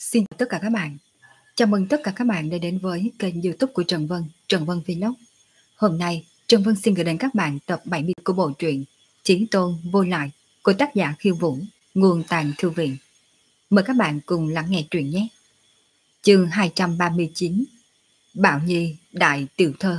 Xin chào tất cả các bạn. Chào mừng tất cả các bạn đã đến với kênh YouTube của Trần Vân, Trần Vân Vlog. Hôm nay, Trần Vân xin gửi đến các bạn tập 70 của bộ truyện Chí Tôn Vô Lại của tác giả Khiêu Vũ, nguồn tàng thư viện. Mời các bạn cùng lắng nghe truyện nhé. Chương 239: Bảo Nhi Đại Tiểu Thơ.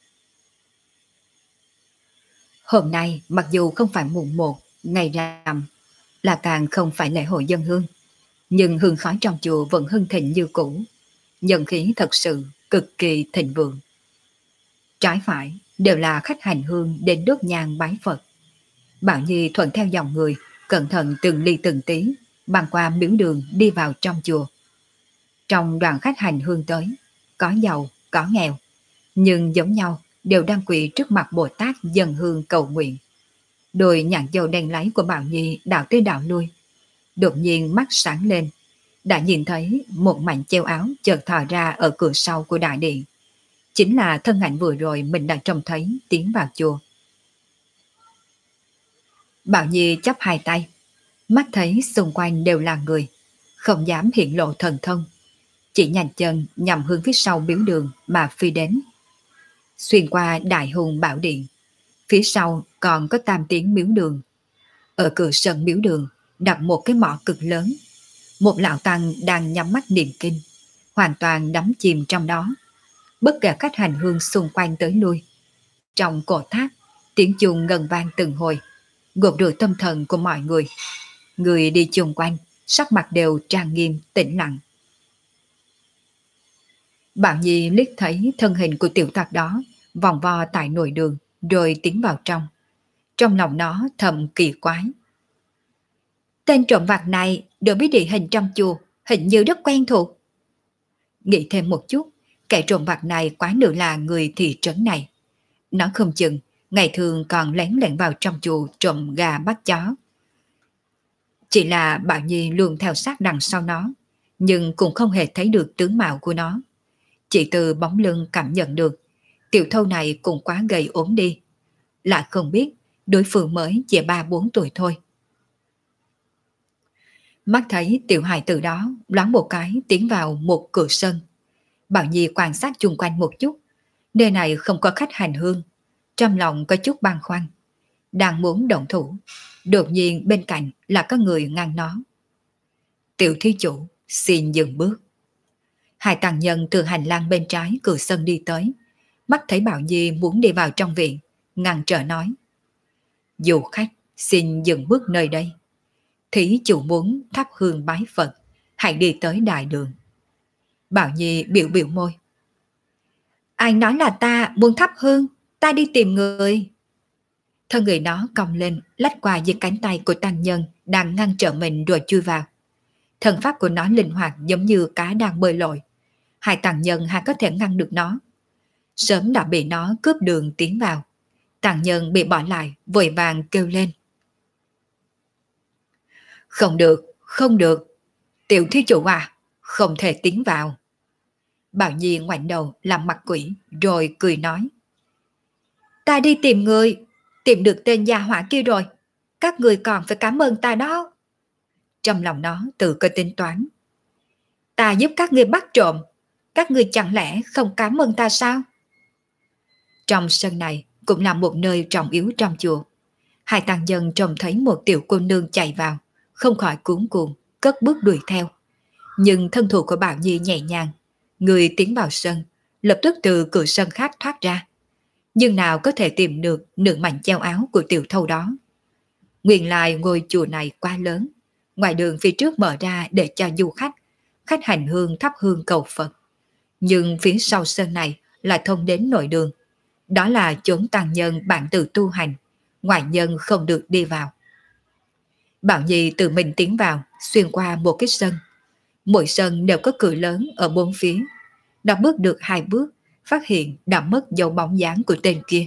Hôm nay, mặc dù không phải mùng 1, ngày rằm, là càng không phải lễ hội dân hương, nhưng hương khói trong chùa vẫn hưng thịnh như cũ, nhân khí thật sự cực kỳ thịnh vượng. Trái phải đều là khách hành hương đến đốt nhang bái Phật. Bảo Nhi thuận theo dòng người, cẩn thận từng ly từng tí, băng qua miếu đường đi vào trong chùa. Trong đoàn khách hành hương tới, có giàu, có nghèo, nhưng giống nhau đều đang quỳ trước mặt Bồ Tát dâng hương cầu nguyện. Đôi nhãn dầu đen láy của Bảo Nhi đảo tới đảo lui, đột nhiên mắt sáng lên, đã nhìn thấy một mảnh treo áo chợt thò ra ở cửa sau của đại điện. Chính là thân ảnh vừa rồi mình đã trông thấy tiến vào chùa. Bảo Nhi chắp hai tay, mắt thấy xung quanh đều là người, không dám hiện lộ thần thông, chỉ nhanh chân nhằm hướng phía sau miếu đường mà phi đến. Xuyên qua đại hùng bảo điện, phía sau còn có tam tiến miếu đường. Ở cửa sân miếu đường đặt một cái mỏ cực lớn. Một lão tăng đang nhắm mắt niệm kinh, hoàn toàn đắm chìm trong đó. Bất kể khách hành hương xung quanh tới lui. Trong cổ tháp, tiếng chuông ngân vang từng hồi, gột rửa tâm thần của mọi người. Người đi chung quanh, sắc mặt đều trang nghiêm, tĩnh lặng. Bảo Nhi liếc thấy thân hình của tiểu tặc đó vòng vo tại nội đường, rồi tiến vào trong. Trong lòng nó thầm kỳ quái. Tên trộm vặt này được biết địa hình trong chùa, hình như rất quen thuộc. Nghĩ thêm một chút, kẻ trộm vặt này quá nữ là người thị trấn này. Nó không chừng, ngày thường còn lén lén vào trong chùa trộm gà bắt chó. Chỉ là Bảo Nhi luôn theo sát đằng sau nó, nhưng cũng không hề thấy được tướng mạo của nó. Chỉ từ bóng lưng cảm nhận được, tiểu thâu này cũng quá gầy ốm đi. Lại không biết, đối phương mới chỉ 3-4 tuổi thôi. Mắt thấy tiểu hài tử đó loáng một cái tiến vào một cửa sân. Bảo Nhi quan sát chung quanh một chút. Nơi này không có khách hành hương. Trong lòng có chút băn khoăn. Đang muốn động thủ. Đột nhiên bên cạnh là có người ngăn nó. Tiểu thí chủ xin dừng bước. Hai tăng nhân từ hành lang bên trái cửa sân đi tới. Mắt thấy Bảo Nhi muốn đi vào trong viện, ngăn trở nói. Du khách xin dừng bước nơi đây. Thí chủ muốn thắp hương bái Phật, hãy đi tới đại đường. Bảo Nhi biểu biểu môi. Ai nói là ta muốn thắp hương, ta đi tìm người. Thân người nó cong lên, lách qua dưới cánh tay của tăng nhân đang ngăn trở mình rồi chui vào. Thần pháp của nó linh hoạt giống như cá đang bơi lội. Hai tăng nhân hay có thể ngăn được nó. Sớm đã bị nó cướp đường tiến vào. Tăng nhân bị bỏ lại, vội vàng kêu lên. Không được, không được. Tiểu thí chủ à, không thể tiến vào. Bảo Nhi ngoảnh đầu làm mặt quỷ rồi cười nói. Ta đi tìm người, tìm được tên gia hỏa kia rồi. Các người còn phải cảm ơn ta đó. Trong lòng nó tự có tính toán. Ta giúp các người bắt trộm, các người chẳng lẽ không cảm ơn ta sao? Trong sân này cũng là một nơi trọng yếu trong chùa. Hai tăng nhân trông thấy một tiểu cô nương chạy vào, không khỏi cuống cuồng, cất bước đuổi theo. Nhưng thân thủ của Bảo Nhi nhẹ nhàng, người tiến vào sân, lập tức từ cửa sân khác thoát ra. Nhưng nào có thể tìm được nửa mảnh treo áo của tiểu thâu đó. Nguyên lai ngôi chùa này quá lớn, ngoài đường phía trước mở ra để cho du khách hành hương thắp hương cầu Phật. Nhưng phía sau sân này lại thông đến nội đường. Đó là chốn tăng nhân bản tự tu hành, ngoại nhân không được đi vào. Bảo Nhi tự mình tiến vào, xuyên qua một cái sân. Mỗi sân đều có cửa lớn ở bốn phía. Đã bước được 2 bước, phát hiện đã mất dấu bóng dáng của tên kia.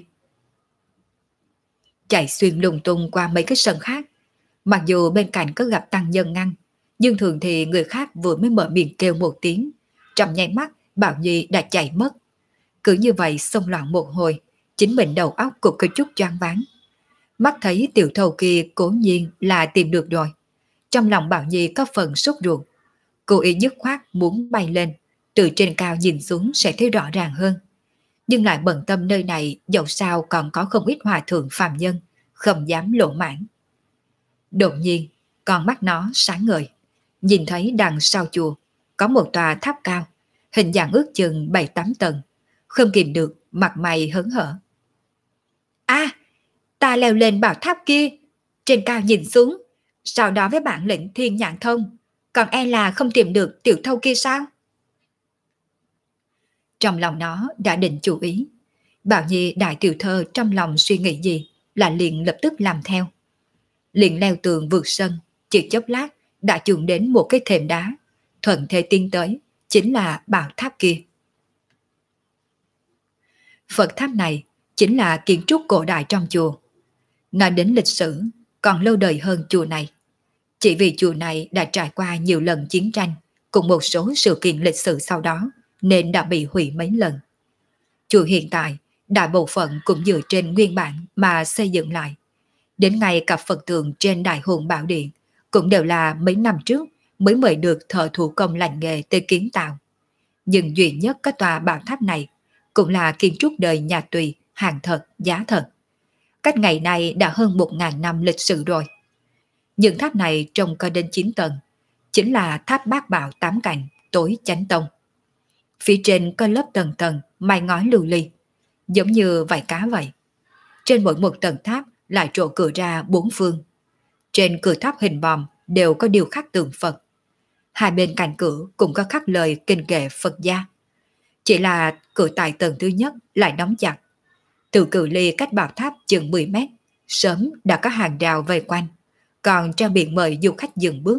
Chạy xuyên lung tung qua mấy cái sân khác. Mặc dù bên cạnh có gặp tăng nhân ngăn, nhưng thường thì người khác vừa mới mở miệng kêu một tiếng, trong nháy mắt Bảo Nhi đã chạy mất. Cứ như vậy xông loạn một hồi, chính mình đầu óc cũng có chút choáng váng. Mắt thấy tiểu thầu kia cố nhiên là tìm được rồi. Trong lòng Bảo Nhi có phần sốt ruột. Cô ý dứt khoát muốn bay lên, từ trên cao nhìn xuống sẽ thấy rõ ràng hơn. Nhưng lại bận tâm nơi này dẫu sao còn có không ít hòa thượng phàm nhân, không dám lộ mãn. Đột nhiên, con mắt nó sáng ngời, nhìn thấy đằng sau chùa có một tòa tháp cao, hình dạng ước chừng 7-8 tầng, không kìm được mặt mày hớn hở. À, ta leo lên bảo tháp kia, trên cao nhìn xuống, sau đó với bản lĩnh thiên nhãn thông, còn e là không tìm được tiểu thâu kia sao? Trong lòng nó đã định chú ý, Bảo Nhi đại tiểu thơ trong lòng suy nghĩ gì là liền lập tức làm theo. Liền leo tường vượt sân, chỉ chốc lát đã chuồn đến một cái thềm đá, thuận thế tiến tới, chính là bảo tháp kia. Phật tháp này chính là kiến trúc cổ đại trong chùa. Nói đến lịch sử, còn lâu đời hơn chùa này. Chỉ vì chùa này đã trải qua nhiều lần chiến tranh, cùng một số sự kiện lịch sử sau đó, nên đã bị hủy mấy lần. Chùa hiện tại, đại bộ phận cũng dựa trên nguyên bản mà xây dựng lại. Đến ngay cả Phật tượng trên Đại Hùng Bảo Điện cũng đều là mấy năm trước mới mời được thợ thủ công lành nghề tới kiến tạo. Nhưng duy nhất cái tòa bảo tháp này cũng là kiến trúc đời nhà Tùy, hàng thật, giá thật. Cách ngày nay đã hơn 1.000 năm lịch sử rồi. Nhưng tháp này trông có đến 9 tầng, chính là tháp bát bảo 8 cạnh, tối chánh tông. Phía trên có lớp tầng tầng, mái ngói lưu ly, giống như vảy cá vậy. Trên mỗi một tầng tháp lại trổ cửa ra 4 phương. Trên cửa tháp hình vòm đều có điêu khắc tượng Phật. Hai bên cạnh cửa cũng có khắc lời kinh kệ Phật gia. Chỉ là cửa tại tầng thứ nhất lại đóng chặt. Từ cự ly cách bảo tháp chừng 10 mét, sớm đã có hàng rào vây quanh, còn trang biển mời du khách dừng bước.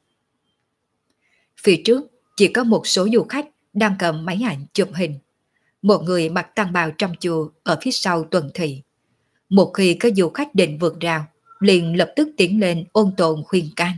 Phía trước chỉ có một số du khách đang cầm máy ảnh chụp hình. Một người mặc tăng bào trong chùa ở phía sau tuần thị. Một khi có du khách định vượt rào, liền lập tức tiến lên ôn tồn khuyên can.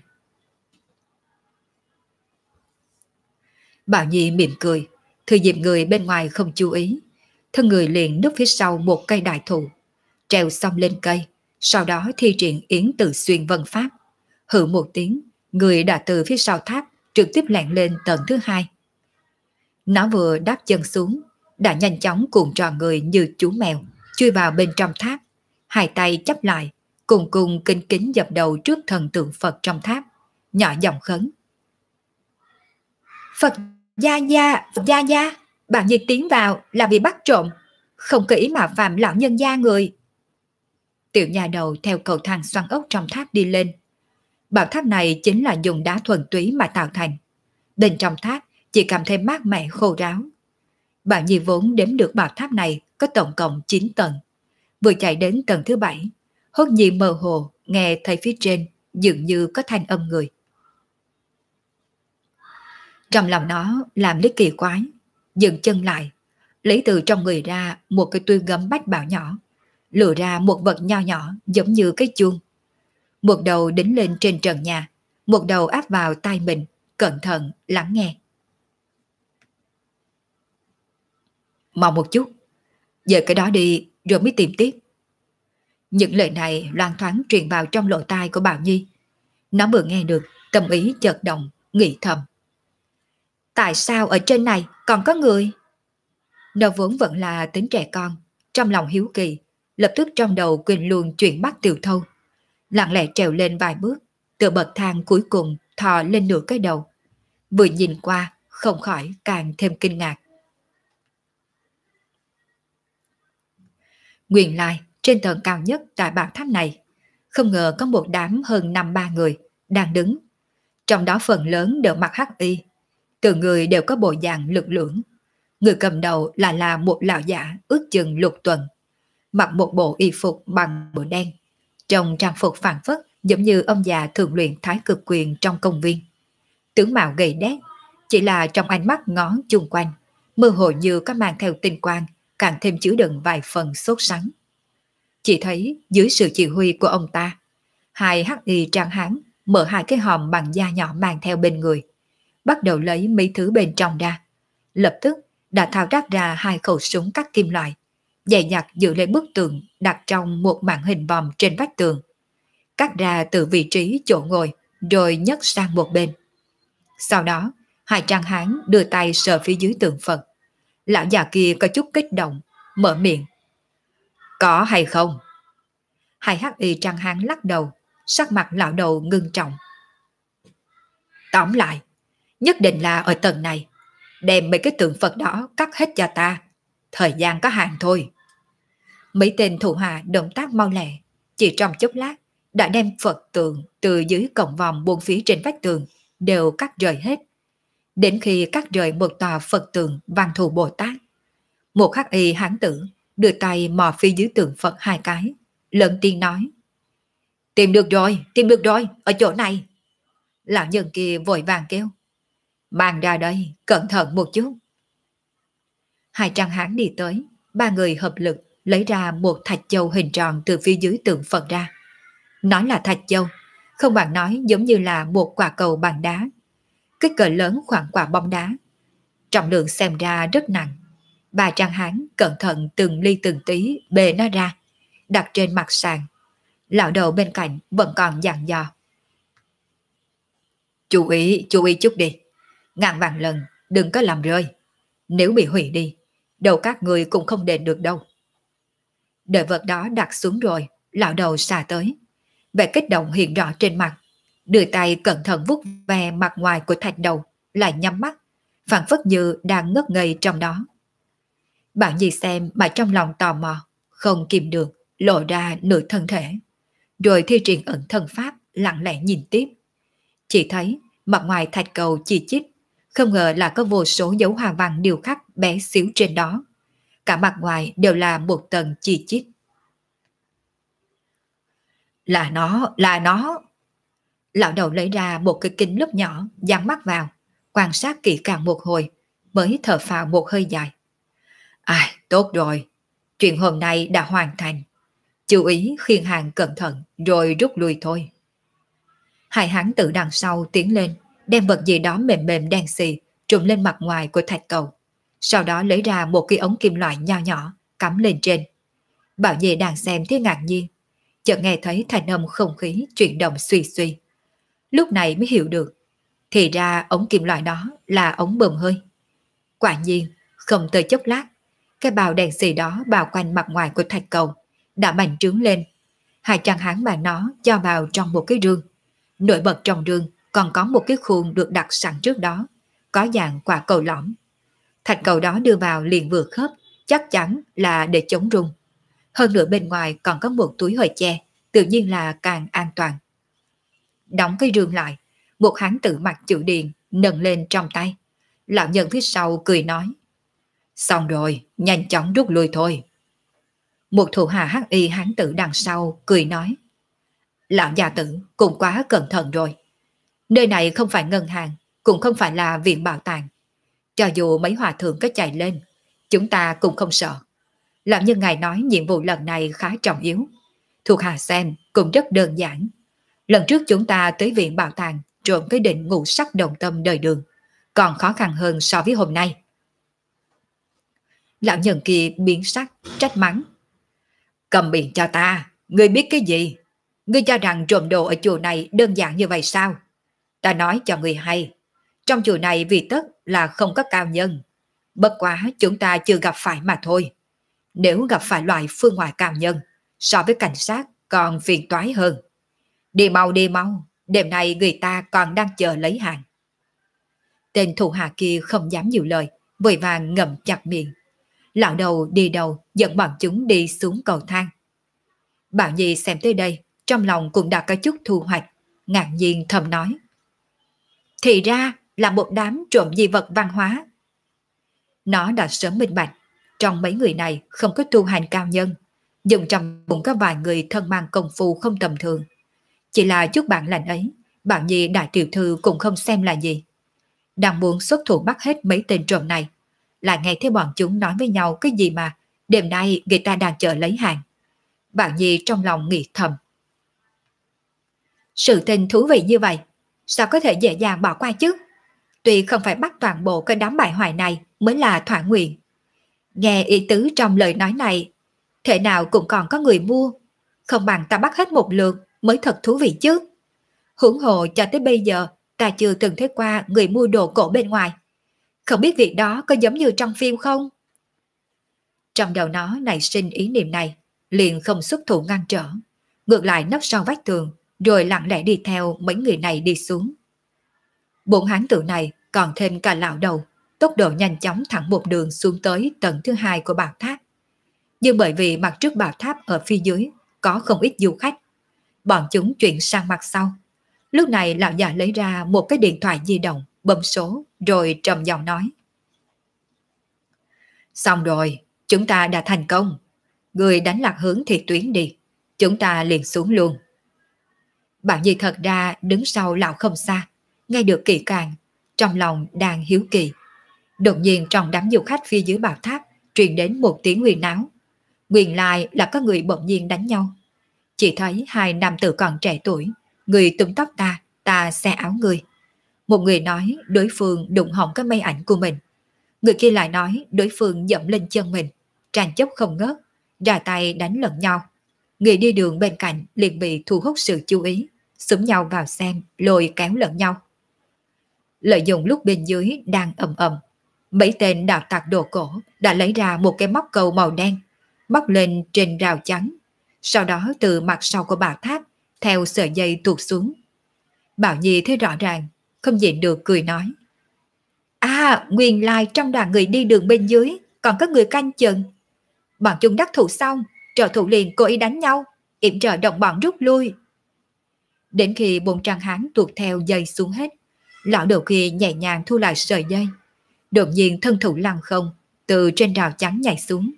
Bảo Nhi mỉm cười, thừa dịp người bên ngoài không chú ý, thân người liền núp phía sau một cây đại thụ, treo xong lên cây, sau đó thi triển yến từ xuyên vân pháp. Hự một tiếng, người đã từ phía sau tháp trực tiếp lẹn lên tầng thứ 2. Nó vừa đáp chân xuống, đã nhanh chóng cuộn tròn người như chú mèo, chui vào bên trong tháp, hai tay chắp lại, cùng cùng kính kính dập đầu trước thần tượng Phật trong tháp, nhỏ giọng khấn. Phật gia gia, bạn Nhi tiến vào là vì bắt trộm, không kỹ mà phạm lão nhân gia người. Tiểu nhà đầu theo cầu thang xoắn ốc trong tháp đi lên. Bảo tháp này chính là dùng đá thuần túy mà tạo thành. Bên trong tháp chỉ cảm thấy mát mẻ khô ráo. Bạn Nhi vốn đếm được bảo tháp này có tổng cộng 9 tầng. Vừa chạy đến tầng thứ 7, hốt nhiên mơ hồ nghe thấy phía trên dường như có thanh âm người. Trong lòng nó làm lý kỳ quái, dừng chân lại, lấy từ trong người ra một cái túi gấm bách bảo nhỏ, lựa ra một vật nho nhỏ giống như cái chuông. Một đầu đính lên trên trần nhà, một đầu áp vào tai mình, cẩn thận lắng nghe. Mau một chút, giờ cái đó đi rồi mới tìm tiếp. Những lời này loan thoáng truyền vào trong lỗ tai của Bảo Nhi. Nó vừa nghe được, tâm ý chợt động, nghĩ thầm. Tại sao ở trên này còn có người? Nó vốn vẫn là tính trẻ con, trong lòng hiếu kỳ, lập tức trong đầu quên luôn chuyện bắt Tiểu Thâu. Lặng lẽ trèo lên vài bước, từ bậc thang cuối cùng thò lên nửa cái đầu. Vừa nhìn qua, không khỏi càng thêm kinh ngạc. Nguyên lai, trên tầng cao nhất tại bảo tháp này, không ngờ có một đám hơn 5-3 người đang đứng. Trong đó phần lớn đều mặc hắc y, từng người đều có bộ dạng lực lưỡng. Người cầm đầu là một lão giả ước chừng Lục Tuần, mặc một bộ y phục bằng bửa đen, trong trang phục phảng phất giống như ông già thường luyện thái cực quyền trong công viên. Tướng mạo gầy đét, chỉ là trong ánh mắt ngó chung quanh, mơ hồ như có mang theo tinh quang, càng thêm chứa đựng vài phần sốt sắng. Chỉ thấy dưới sự chỉ huy của ông ta, hai hắc y tráng hán mở hai cái hòm bằng da nhỏ mang theo bên người, bắt đầu lấy mấy thứ bên trong ra. Lập tức đã thao tác ra hai khẩu súng cắt kim loại, dày nhặt giữ lên bức tường đặt trong một màn hình vòm trên vách tường, cắt ra từ vị trí chỗ ngồi rồi nhấc sang một bên. Sau đó Hai trang hán đưa tay sờ phía dưới tượng Phật. Lão già kia có chút kích động, mở miệng. Có hay không? Hai hắc y trang hán lắc đầu, sắc mặt lão đầu ngưng trọng. Tóm lại, nhất định là ở tầng này. Đem mấy cái tượng Phật đó cắt hết cho ta. Thời gian có hạn thôi. Mấy tên thủ hạ động tác mau lẹ, chỉ trong chốc lát đã đem Phật tượng từ dưới cổng vòm buông phía trên vách tường đều cắt rời hết. Đến khi cắt rời một tòa Phật tượng Văn Thù Bồ Tát, một hắc y hán tử đưa tay mò phía dưới tượng Phật hai cái, lớn tiếng nói. Tìm được rồi, ở chỗ này. Lão nhân kia vội vàng kêu. Mang ra đây, cẩn thận một chút. Hai trang hán đi tới, ba người hợp lực lấy ra một thạch châu hình tròn từ phía dưới tượng Phật ra. Nói là thạch châu, không bằng nói giống như là một quả cầu bằng đá. Kích cỡ lớn khoảng quả bóng đá. Trọng lượng xem ra rất nặng. Ba trang hán cẩn thận từng ly từng tí bê nó ra, đặt trên mặt sàn. Lão đầu bên cạnh vẫn còn dặn dò. Chú ý chút đi. Ngàn vạn lần đừng có làm rơi. Nếu bị hủy đi, đầu các người cũng không đền được đâu. Đợi vật đó đặt xuống rồi, lão đầu xà tới. Vẻ kích động hiện rõ trên mặt. Đưa tay cẩn thận vuốt ve mặt ngoài của thạch đầu, lại nhắm mắt, phảng phất như đang ngất ngây trong đó. Bạn gì xem mà trong lòng tò mò, không kìm được, lộ ra nửa thân thể. Rồi thi triển ẩn thân pháp, lặng lẽ nhìn tiếp. Chỉ thấy mặt ngoài thạch cầu chi chít, không ngờ là có vô số dấu hoa văn điêu khắc bé xíu trên đó. Cả mặt ngoài đều là một tầng chi chít. Là nó. Lão đầu lấy ra một cái kính lúp nhỏ, dán mắt vào, quan sát kỹ càng một hồi, mới thở phào một hơi dài. Ai, tốt rồi, chuyện hôm nay đã hoàn thành. Chú ý khiêng hàng cẩn thận, rồi rút lui thôi. Hai hán tử đằng sau tiến lên, đem vật gì đó mềm mềm đen xì trùm lên mặt ngoài của thạch cầu. Sau đó lấy ra một cái ống kim loại nho nhỏ, cắm lên trên. Bảo Nhi đang xem thế ngạc nhiên, chợt nghe thấy thanh âm không khí chuyển động suy suy. Lúc này mới hiểu được, thì ra ống kim loại đó là ống bơm hơi. Quả nhiên, không tới chốc lát, cái bào đèn xì đó bao quanh mặt ngoài của thạch cầu đã bành trướng lên. Hai trang hán bà nó cho vào trong một cái rương. Nổi bật trong rương còn có một cái khuôn được đặt sẵn trước đó, có dạng quả cầu lõm. Thạch cầu đó đưa vào liền vừa khớp, chắc chắn là để chống rung. Hơn nữa bên ngoài còn có một túi hơi che, tự nhiên là càng an toàn. Đóng cái rương lại, một hán tử mặc chữ điền nâng lên trong tay. Lão nhân phía sau cười nói. Xong rồi, nhanh chóng rút lui thôi. Một thủ hạ hắc y hán tử đằng sau cười nói. Lão gia tử cũng quá cẩn thận rồi. Nơi này không phải ngân hàng, cũng không phải là viện bảo tàng. Cho dù mấy hòa thượng có chạy lên, chúng ta cũng không sợ. Lão nhân ngài nói nhiệm vụ lần này khá trọng yếu. Thuộc hạ xem cũng rất đơn giản. Lần trước chúng ta tới viện bảo tàng trộm cái định ngũ sắc đồng tâm đời đường, còn khó khăn hơn so với hôm nay. Lão nhân kia biến sắc, trách mắng. Cầm miệng cho ta, ngươi biết cái gì? Ngươi cho rằng trộm đồ ở chùa này đơn giản như vậy sao? Ta nói cho ngươi hay, trong chùa này vì tất là không có cao nhân. Bất quá chúng ta chưa gặp phải mà thôi. Nếu gặp phải loại phương ngoại cao nhân, so với cảnh sát còn phiền toái hơn. Đi mau, đêm nay người ta còn đang chờ lấy hàng. Tên thủ hạ kia không dám nhiều lời, vội vàng ngậm chặt miệng. Lão đầu đi đầu dẫn bọn chúng đi xuống cầu thang. Bảo Nhi xem tới đây, trong lòng cũng đã có chút thu hoạch, ngạc nhiên thầm nói. Thì ra là một đám trộm di vật văn hóa. Nó đã sớm minh bạch, trong mấy người này không có tu hành cao nhân, dùng trong cũng có vài người thân mang công phu không tầm thường. Chỉ là chút bản lành ấy, Bảo Nhi đại tiểu thư cũng không xem là gì. Đang muốn xuất thủ bắt hết mấy tên trộm này, lại nghe thấy bọn chúng nói với nhau cái gì mà đêm nay người ta đang chờ lấy hàng. Bảo Nhi trong lòng nghĩ thầm. Sự tình thú vị như vậy, sao có thể dễ dàng bỏ qua chứ? Tuy không phải bắt toàn bộ cái đám bại hoại này mới là thỏa nguyện. Nghe ý tứ trong lời nói này, thể nào cũng còn có người mua, không bằng ta bắt hết một lượt mới thật thú vị chứ. Huống hồ cho tới bây giờ Ta chưa từng thấy qua người mua đồ cổ bên ngoài. Không biết việc đó có giống như trong phim không? Trong đầu nó nảy sinh ý niệm này, liền không xuất thủ ngăn trở, ngược lại nấp sau vách tường, rồi lặng lẽ đi theo mấy người này đi xuống. Bốn hán tử này còn thêm cả lão đầu, tốc độ nhanh chóng thẳng một đường xuống tới tầng thứ hai của bảo tháp. Nhưng bởi vì mặt trước bảo tháp ở phía dưới có không ít du khách, bọn chúng chuyển sang mặt sau. Lúc này lão già lấy ra một cái điện thoại di động, bấm số, rồi trầm giọng nói. Xong rồi, chúng ta đã thành công. Người đánh lạc hướng thì tuyến đi, chúng ta liền xuống luôn. Bảo Nhi thật ra đứng sau lão không xa, nghe được kỹ càng, trong lòng đang hiếu kỳ. Đột nhiên trong đám du khách phía dưới bảo tháp truyền đến một tiếng huyền náo. Nguyên lai là có người bỗng nhiên đánh nhau. Chỉ thấy hai nam tử còn trẻ tuổi, người túm tóc ta xé áo người. Một người nói đối phương đụng hỏng cái máy ảnh của mình. Người kia lại nói đối phương dẫm lên chân mình, tranh chấp không ngớt, ra tay đánh lẫn nhau. Người đi đường bên cạnh liền bị thu hút sự chú ý, xúm nhau vào xem, lôi kéo lẫn nhau. Lợi dụng lúc bên dưới đang ầm ầm, mấy tên đạo tặc đồ cổ đã lấy ra một cái móc câu màu đen, móc lên trên rào chắn, sau đó từ mặt sau của bảo tháp theo sợi dây tuột xuống. Bảo Nhi thấy rõ ràng, không nhịn được cười nói. Nguyên lai trong đoàn người đi đường bên dưới còn có người canh chừng. Bọn chúng đắc thủ xong, trợ thủ liền cố ý đánh nhau, yểm trợ đồng bọn rút lui. Đến khi bốn trang hán tuột theo dây xuống hết, lão đầu kia nhẹ nhàng thu lại sợi dây, đột nhiên thân thủ lăng không từ trên rào chắn nhảy xuống.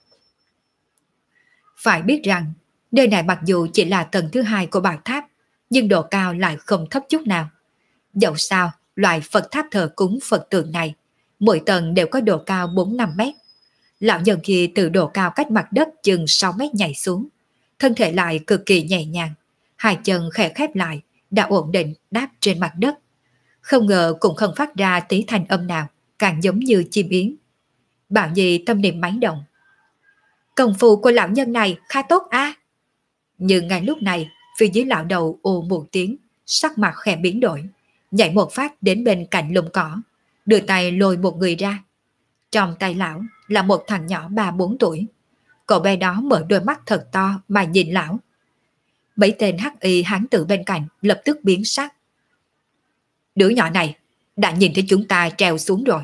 Phải biết rằng nơi này mặc dù chỉ là tầng thứ hai của bảo tháp, nhưng độ cao lại không thấp chút nào. Dẫu sao, loại Phật tháp thờ cúng Phật tượng này, mỗi tầng đều có độ cao 4-5 mét. Lão nhân kia từ độ cao cách mặt đất chừng 6 mét nhảy xuống, thân thể lại cực kỳ nhẹ nhàng, hai chân khẽ khép lại, đã ổn định đáp trên mặt đất. Không ngờ cũng không phát ra tí thanh âm nào, càng giống như chim yến. Bảo Nhi tâm niệm máy động. Công phu của lão nhân này khá tốt a. Nhưng ngay lúc này, phía dưới lão đầu ồ một tiếng, sắc mặt khẽ biến đổi, nhảy một phát đến bên cạnh lùm cỏ, đưa tay lôi một người ra. Trong tay lão là một thằng nhỏ 3-4 tuổi. Cậu bé đó mở đôi mắt thật to mà nhìn lão. Mấy tên hắc y hán tử bên cạnh lập tức biến sắc. Đứa nhỏ này đã nhìn thấy chúng ta trèo xuống rồi.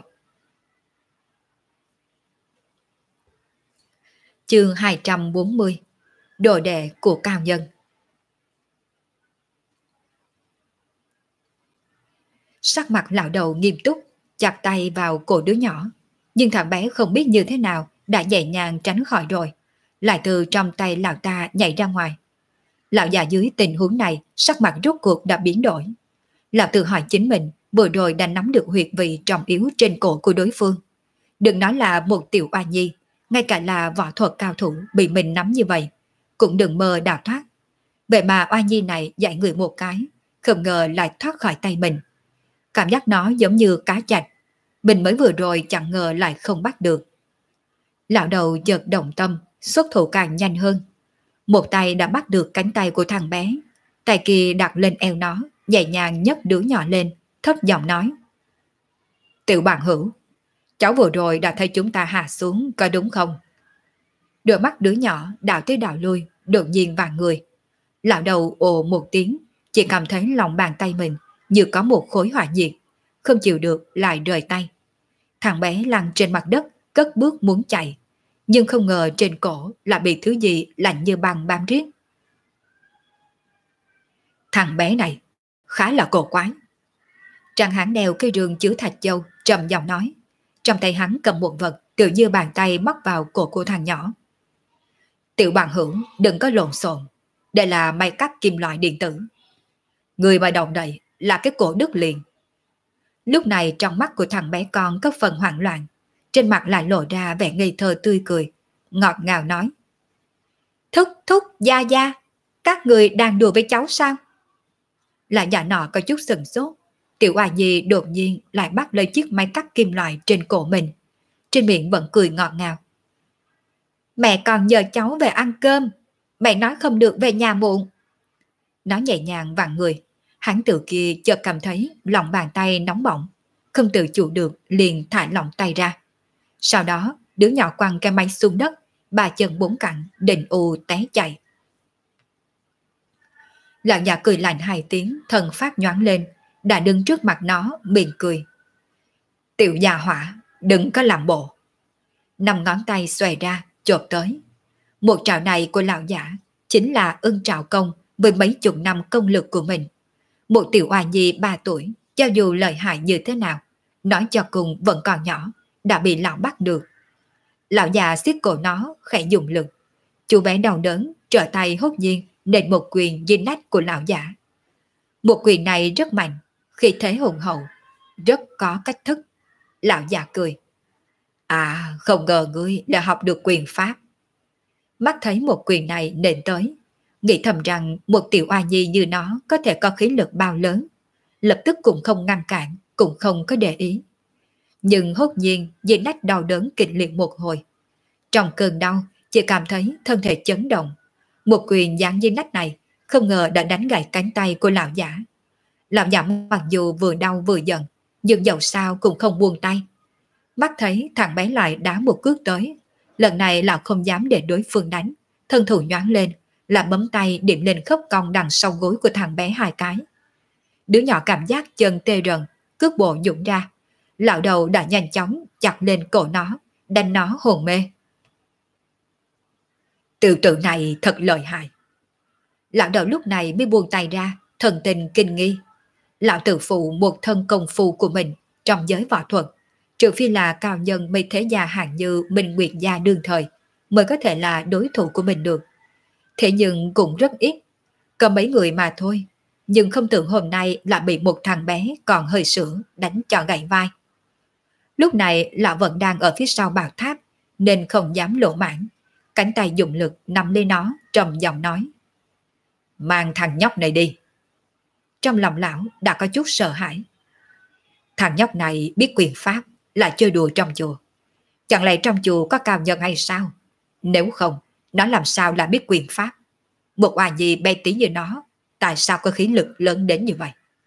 Chương 240. Đồ đệ của cao nhân. Sắc mặt lão đầu nghiêm túc, chặt tay vào cổ đứa nhỏ, nhưng thằng bé không biết như thế nào đã nhẹ nhàng tránh khỏi rồi, lại từ trong tay lão ta nhảy ra ngoài. Lão già dưới tình huống này sắc mặt rốt cuộc đã biến đổi. Lão tự hỏi chính mình vừa rồi đã nắm được huyệt vị trọng yếu trên cổ của đối phương. Đừng nói là một tiểu oa nhi, ngay cả là võ thuật cao thủ bị mình nắm như vậy cũng đừng mơ đào thoát. Vậy mà oa nhi này dạy người một cái, không ngờ lại thoát khỏi tay mình. Cảm giác nó giống như cá chạch, mình mới vừa rồi chẳng ngờ lại không bắt được. Lão đầu chợt động tâm, xuất thủ càng nhanh hơn. Một tay đã bắt được cánh tay của thằng bé, tay kia đặt lên eo nó, nhẹ nhàng nhấc đứa nhỏ lên, thấp giọng nói. Tiểu bạn hữu, cháu vừa rồi đã thấy chúng ta hạ xuống, có đúng không? Đôi mắt đứa nhỏ đảo tới đảo lui, đột nhiên vàng người. Lão đầu ồ một tiếng, chỉ cảm thấy lòng bàn tay mình như có một khối hỏa nhiệt, không chịu được lại rời tay. Thằng bé lăn trên mặt đất, cất bước muốn chạy, nhưng không ngờ trên cổ lại bị thứ gì lạnh như băng bám riết. Thằng bé này khá là cổ quái. Trang hán đeo cây rương chứa thạch châu trầm giọng nói, trong tay hắn cầm một vật tự như bàn tay móc vào cổ của thằng nhỏ. Tiểu bạn hữu, đừng có lộn xộn, đây là máy cắt kim loại điện tử. Người mà động đậy là cái cổ đứt liền. Lúc này trong mắt của thằng bé con có phần hoảng loạn, trên mặt lại lộ ra vẻ ngây thơ tươi cười, ngọt ngào nói. Thúc thúc gia gia, các người đang đùa với cháu sao? Lại nhà nọ có chút sừng sốt, tiểu oa nhi đột nhiên lại bắt lấy chiếc máy cắt kim loại trên cổ mình, trên miệng vẫn cười ngọt ngào. Mẹ còn nhờ cháu về ăn cơm, mẹ nói không được về nhà muộn. Nó nhẹ nhàng vặn người, Hán tử kia chợt cảm thấy lòng bàn tay nóng bỏng, không tự chủ được liền thả lỏng tay ra. Sau đó, đứa nhỏ quăng cái máy xuống đất, ba chân bốn cẳng, định u té chạy. Lão già cười lạnh hai tiếng, thần phát nhoáng lên, đã đứng trước mặt nó, miệng cười. Tiểu già hỏa, đừng có làm bộ. Năm ngón tay xòe ra, chộp tới. Một trảo này của lão giả chính là ưng trảo công với mấy chục năm công lực của mình. Một tiểu oa nhi 3 tuổi, cho dù lợi hại như thế nào, nói cho cùng vẫn còn nhỏ, đã bị lão bắt được. Lão già siết cổ nó, khẽ dùng lực. Chú bé đau đớn, trở tay hốt nhiên, nện một quyền dưới nách của lão giả. Một quyền này rất mạnh, khí thế hùng hậu, rất có cách thức. Lão già cười. À, không ngờ ngươi đã học được quyền pháp. Mắt thấy một quyền này nện tới, nghĩ thầm rằng một tiểu oa nhi như nó có thể có khí lực bao lớn, lập tức cũng không ngăn cản, cũng không có để ý. Nhưng hốt nhiên dây nách đau đớn kịch liệt một hồi. Trong cơn đau, chỉ cảm thấy thân thể chấn động. Một quyền giáng dây nách này không ngờ đã đánh gãy cánh tay của lão giả. Lão giả mặc dù vừa đau vừa giận, nhưng dẫu sao cũng không buông tay. Mắt thấy thằng bé lại đá một cước tới. Lần này lão không dám để đối phương đánh, thân thủ nhoáng lên, là bấm tay điểm lên khớp cong đằng sau gối của thằng bé 2 cái. Đứa nhỏ cảm giác chân tê rần, cước bộ dũng ra. Lão đầu đã nhanh chóng chặt lên cổ nó, đánh nó hồn mê. Tiểu tử này thật lợi hại. Lão đầu lúc này mới buông tay ra, thần tình kinh nghi. Lão tự phụ một thân công phu của mình trong giới võ thuật, trừ phi là cao nhân mấy thế gia hạng như Minh Nguyệt gia đương thời mới có thể là đối thủ của mình được. Thế nhưng cũng rất ít, có mấy người mà thôi. Nhưng không tưởng hôm nay lại bị một thằng bé còn hơi sữa đánh cho gãy vai. Lúc này lão vẫn đang ở phía sau bảo tháp nên không dám lỗ mãn, cánh tay dùng lực nắm lấy nó, trầm giọng nói. Mang thằng nhóc này đi. Trong lòng lão đã có chút sợ hãi. Thằng nhóc này biết quyền pháp, lại chơi đùa trong chùa. Chẳng lẽ trong chùa có cao nhân hay sao? Nếu không, nó làm sao là biết quyền pháp? Một oà nhi bé tí như nó, tại sao có khí lực lớn đến như vậy?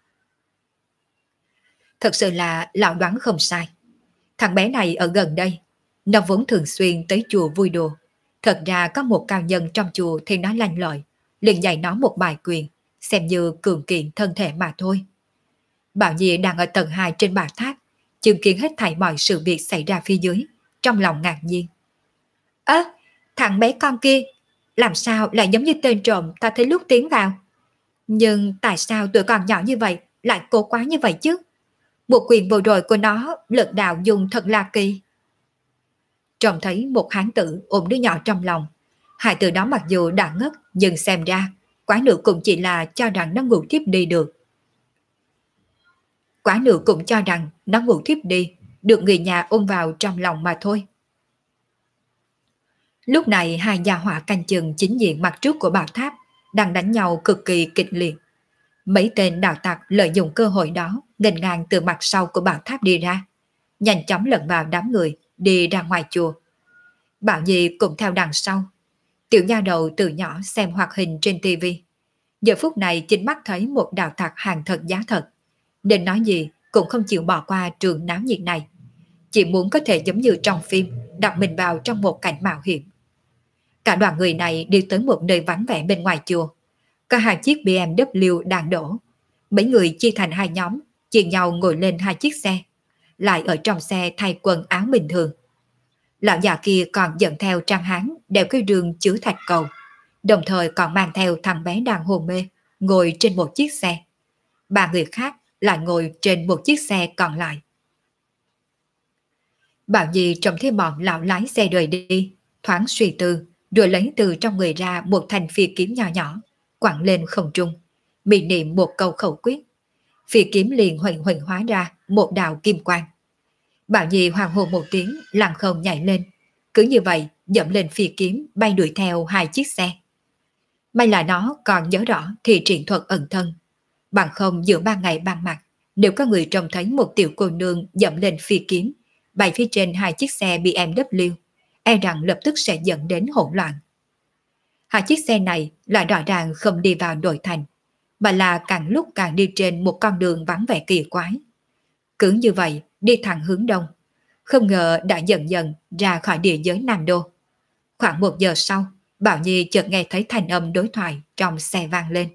Thật sự là lão đoán không sai. Thằng bé này ở gần đây, nó vốn thường xuyên tới chùa vui đùa. Thật ra có một cao nhân trong chùa thì nó lanh lợi, liền dạy nó một bài quyền, xem như cường kiện thân thể mà thôi. Bảo Nhi đang ở tầng 2 trên bảo tháp, chứng kiến hết thảy mọi sự việc xảy ra phía dưới, trong lòng ngạc nhiên. Ơ, thằng bé con kia, làm sao lại giống như tên trộm ta thấy lúc tiến vào? Nhưng tại sao tụi còn nhỏ như vậy lại cố quá như vậy chứ? Một quyền vừa rồi của nó lực đạo dùng thật là kỳ. Trông thấy một hán tử ôm đứa nhỏ trong lòng. Hai từ đó mặc dù đã ngất, nhưng xem ra quá nữ cũng chỉ là cho rằng nó ngủ thiếp đi được. Quá nữ cũng cho rằng nó ngủ thiếp đi, được người nhà ôm vào trong lòng mà thôi. Lúc này hai gia hỏa canh chừng chính diện mặt trước của bảo tháp đang đánh nhau cực kỳ kịch liệt. Mấy tên đạo tặc lợi dụng cơ hội đó nghênh ngang từ mặt sau của bảo tháp đi ra, nhanh chóng lẫn vào đám người đi ra ngoài chùa. Bảo Nhi cũng theo đằng sau. Tiểu nha đầu từ nhỏ xem hoạt hình trên tivi, giờ phút này chính mắt thấy một đạo tặc hàng thật giá thật, nên nói gì cũng không chịu bỏ qua trường náo nhiệt này, chỉ muốn có thể giống như trong phim đặt mình vào trong một cảnh mạo hiểm. Cả đoàn người này đi tới một nơi vắng vẻ bên ngoài chùa. Có 2 chiếc BMW đang đổ. Mấy người chia thành 2 nhóm, chia nhau ngồi lên 2 chiếc xe, lại ở trong xe thay quần áo bình thường. Lão già kia còn dẫn theo Trang Hán đeo cái rương chứa thạch cầu, đồng thời còn mang theo thằng bé đang hôn mê, ngồi trên một chiếc xe. 3 người khác lại ngồi trên một chiếc xe còn lại. Bảo Nhi trông thấy bọn lão lái xe rời đi, thoáng suy tư, rồi lấy từ trong người ra một thanh phi kiếm nhỏ nhỏ, quẳng lên không trung, miệng niệm một câu khẩu quyết. Phi kiếm liền huỳnh huỳnh hóa ra một đạo kim quang. Bảo Nhi hoàng hồn một tiếng, lăng không nhảy lên, cứ như vậy dẫm lên phi kiếm bay đuổi theo 2 chiếc xe. May là nó còn nhớ rõ thì triển thuật ẩn thân, bằng không giữa ban ngày ban mặt, nếu có người trông thấy một tiểu cô nương dẫm lên phi kiếm bay phía trên 2 chiếc xe BMW, e rằng lập tức sẽ dẫn đến hỗn loạn. 2 chiếc xe này là rõ ràng không đi vào nội thành, mà là càng lúc càng đi trên một con đường vắng vẻ kỳ quái. Cứ như vậy đi thẳng hướng đông, không ngờ đã dần dần ra khỏi địa giới Nam Đô. Khoảng 1 giờ sau, Bảo Nhi chợt nghe thấy thanh âm đối thoại trong xe vang lên.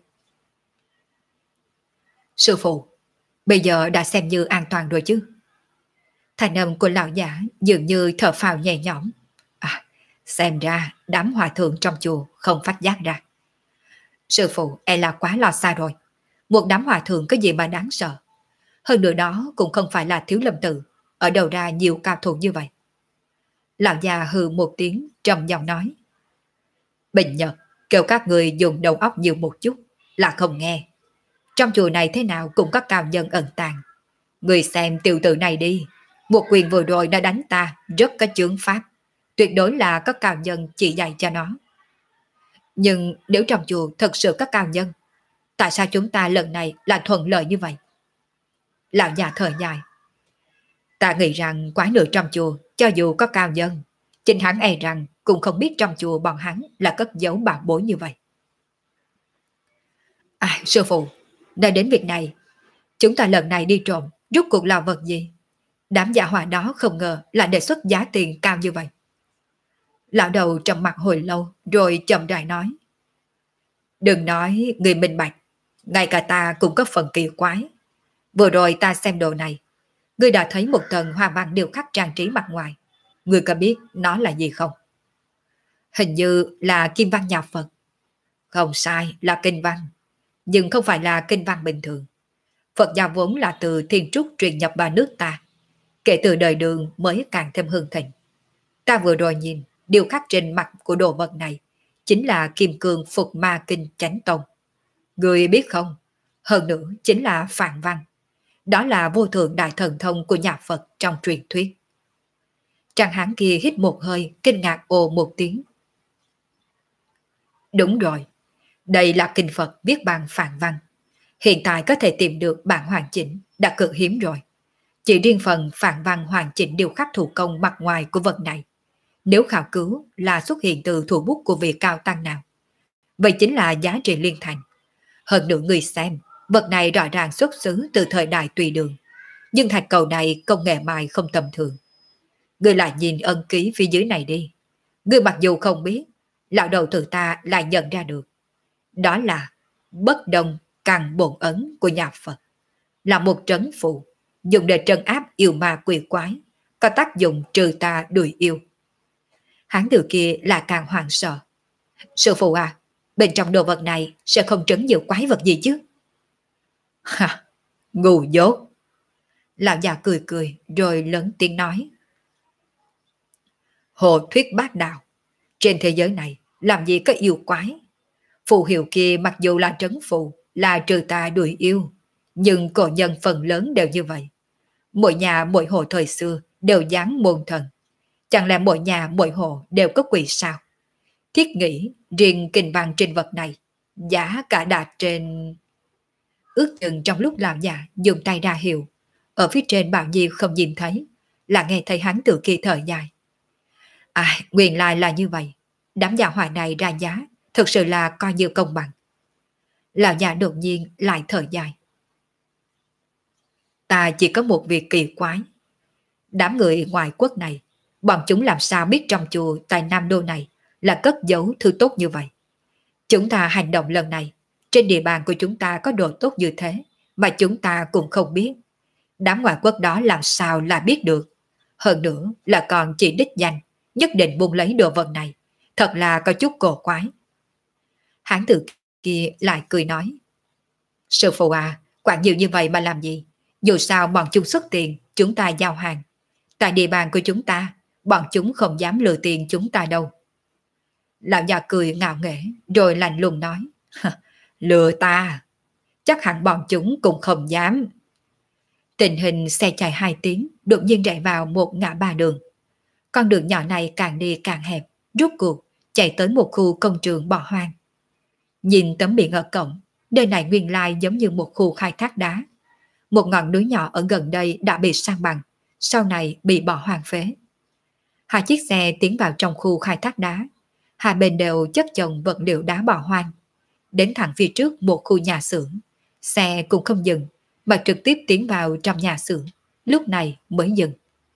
Sư phụ, bây giờ đã xem như an toàn rồi chứ? Thanh âm của lão giả dường như thở phào nhẹ nhõm. À, xem ra đám hòa thượng trong chùa không phát giác ra. Sư phụ e là quá lo xa rồi. Một đám hòa thượng có gì mà đáng sợ. Hơn nữa đó cũng không phải là Thiếu Lâm Tự. Ở đâu ra nhiều cao thủ như vậy? Lão già hừ một tiếng trầm giọng nói. Bình Nhật kêu các người dùng đầu óc nhiều một chút là không nghe. Trong chùa này thế nào cũng có cao nhân ẩn tàng. Người xem tiểu tử này đi. Một quyền vừa rồi đã đánh ta rất có chướng pháp. Tuyệt đối là có cao nhân chỉ dạy cho nó. Nhưng nếu trong chùa thật sự có cao nhân, tại sao chúng ta lần này lại thuận lợi như vậy? Lão già thở dài. Ta nghĩ rằng quái nữ trong chùa cho dù có cao nhân, chính hắn e rằng cũng không biết trong chùa bọn hắn là cất giấu bảo bối như vậy. À, sư phụ, đã đến việc này, chúng ta lần này đi trộm, rốt cuộc là vật gì? Đám giả hòa đó không ngờ lại đề xuất giá tiền cao như vậy. Lão đầu trầm mặt hồi lâu rồi chậm rãi nói. Đừng nói người minh bạch, ngay cả ta cũng có phần kỳ quái. Vừa rồi ta xem đồ này, ngươi đã thấy một tầng hoa văn điêu khắc trang trí mặt ngoài. Ngươi có biết nó là gì không? Hình như là kim văn nhà Phật. Không sai, là kinh văn. Nhưng không phải là kinh văn bình thường. Phật giáo vốn là từ Thiên Trúc truyền nhập vào nước ta. Kể từ đời Đường mới càng thêm hưng thịnh. Ta vừa rồi nhìn, điêu khắc trên mặt của đồ vật này chính là Kim Cương Phục Ma Kinh Chánh Tông. Người biết không? Hơn nữa chính là Phạn Văn. Đó là vô thượng đại thần thông của nhà Phật trong truyền thuyết. Trang hán kia hít một hơi, kinh ngạc ồ một tiếng. Đúng rồi, đây là kinh Phật viết bằng Phạn Văn. Hiện tại có thể tìm được bản hoàn chỉnh đã cực hiếm rồi. Chỉ riêng phần Phạn Văn hoàn chỉnh điêu khắc thủ công mặt ngoài của vật này, nếu khảo cứu là xuất hiện từ thủ bút của vị cao tăng nào, vậy chính là giá trị liên thành. Hơn nữa người xem, vật này rõ ràng xuất xứ từ thời đại Tùy Đường. Nhưng thạch cầu này công nghệ mài không tầm thường. Người lại nhìn ân ký phía dưới này đi. Người mặc dù không biết, lão đầu tử ta lại nhận ra được. Đó là bất đồng căn bổn ấn của nhà Phật. Là một trấn phụ, dùng để trấn áp yêu ma quỷ quái, có tác dụng trừ tà đuổi yêu. Hán tử kia là càng hoảng sợ. Sư phụ à, bên trong đồ vật này sẽ không trấn nhiều quái vật gì chứ? Ha, ngu dốt. Lão già cười cười rồi lớn tiếng nói. Hồ thuyết bát đạo. Trên thế giới này làm gì có yêu quái. Phù hiệu kia mặc dù là trấn phù, là trừ tà đuổi yêu, nhưng cổ nhân phần lớn đều như vậy. Mỗi nhà mỗi hộ thời xưa đều dán môn thần. Chẳng lẽ mỗi nhà mỗi hộ đều có quỷ sao? Thiết nghĩ riêng kinh văn trên vật này giá cả đạt trên... Ước chừng trong lúc làm giả dùng tay ra hiệu, ở phía trên Bảo Nhi không nhìn thấy, là nghe thấy hắn từ kia thở dài. À, nguyên lai là như vậy. Đám gia hỏa này ra giá thực sự là coi như công bằng. Lão già đột nhiên lại thở dài. Ta chỉ có một việc kỳ quái. Đám người ngoại quốc này, bọn chúng làm sao biết trong chùa tại Nam Đô này là cất giấu thứ tốt như vậy? Chúng ta hành động lần này, trên địa bàn của chúng ta có đồ tốt như thế, mà chúng ta cũng không biết. Đám ngoại quốc đó làm sao là biết được? Hơn nữa là còn chỉ đích danh, nhất định buông lấy đồ vật này. Thật là có chút cổ quái. Hán tử kia lại cười nói. Sư phụ à, quản nhiều như vậy mà làm gì? Dù sao bọn chúng xuất tiền, chúng ta giao hàng. Tại địa bàn của chúng ta, bọn chúng không dám lừa tiền chúng ta đâu. Lão già cười ngạo nghễ, rồi lạnh lùng nói. Lừa ta? Chắc hẳn bọn chúng cũng không dám. Tình hình xe chạy 2 tiếng, đột nhiên chạy vào một ngã ba đường. Con đường nhỏ này càng đi càng hẹp, rút cuộc chạy tới một khu công trường bỏ hoang. Nhìn tấm biển ở cổng, nơi này nguyên lai giống như một khu khai thác đá. Một ngọn núi nhỏ ở gần đây đã bị san bằng, sau này bị bỏ hoang phế. 2 chiếc xe tiến vào trong khu khai thác đá. Hai bên đều chất chồng vật liệu đá bỏ hoang. đến thẳng phía trước một khu nhà xưởng. Xe cũng không dừng, mà trực tiếp tiến vào trong nhà xưởng, lúc này mới dừng.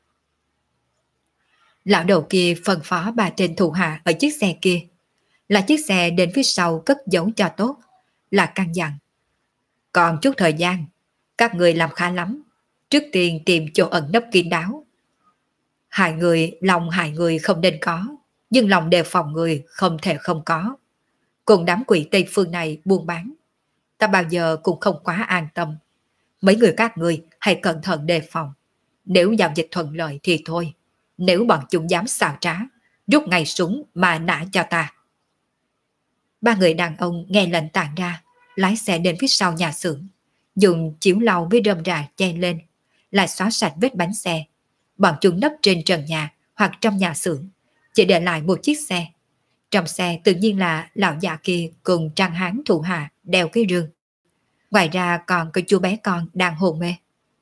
Lão đầu kia phân phó ba tên thủ hạ ở chiếc xe kia, là chiếc xe đến phía sau cất giấu cho tốt, là căn dặn. Còn chút thời gian, các người làm khá lắm, trước tiên tìm chỗ ẩn nấp kín đáo. Lòng hại người không nên có, nhưng lòng đề phòng người không thể không có. Cùng đám quỷ Tây Phương này buôn bán, ta bao giờ cũng không quá an tâm. Mấy người các người hãy cẩn thận đề phòng. Nếu giao dịch thuận lợi thì thôi, nếu bọn chúng dám xào trá, rút ngay súng mà nã cho ta. Ba người đàn ông nghe lệnh tản ra, lái xe đến phía sau nhà xưởng, dùng chiếu lau với rơm rạ che lên, lại xóa sạch vết bánh xe. Bọn chúng nấp trên trần nhà hoặc trong nhà xưởng, chỉ để lại một chiếc xe. Trong xe tự nhiên là lão già kia cùng trang hán thủ hạ đeo cái rương. Ngoài ra còn có chú bé con đang hôn mê.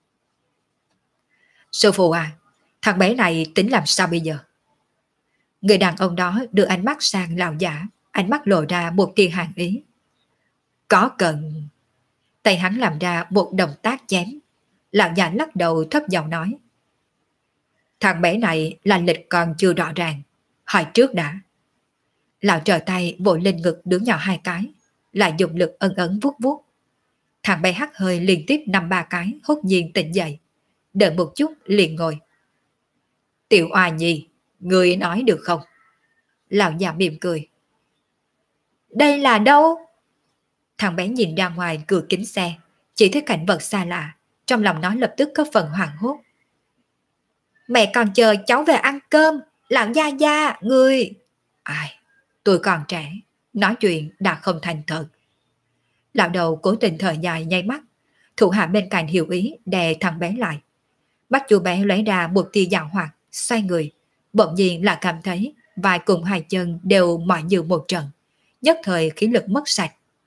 Sư phụ à, thằng bé này tính làm sao bây giờ? Người đàn ông đó đưa ánh mắt sang lão giả, ánh mắt lộ ra một tia hàn ý. Có cần... Tay hắn làm ra một động tác chém. Lão giả lắc đầu thấp giọng nói. Thằng bé này là lịch còn chưa rõ ràng, hỏi trước đã. Lão trở tay vội lên ngực đứa nhỏ 2 cái, lại dùng lực ân ấn vuốt vuốt. Thằng bé hắt hơi liên tiếp 5-3 cái, hốt nhiên tỉnh dậy. Đợi một chút liền ngồi. Tiểu Oa Nhi, người nói được không? Lão già mỉm cười. Đây là đâu? Thằng bé nhìn ra ngoài cửa kính xe, chỉ thấy cảnh vật xa lạ, trong lòng nó lập tức có phần hoảng hốt. Mẹ còn chờ cháu về ăn cơm, lão gia gia, người... Ai, tôi còn trẻ, nói chuyện đã không thành thật. Lão đầu cố tình thở dài nháy mắt, thủ hạ bên cạnh hiểu ý đè thằng bé lại. Bắt chú bé lấy ra một tia dạo hoạt, xoay người, bỗng nhiên là cảm thấy vai cùng 2 chân đều mỏi như một trận, nhất thời khí lực mất sạch.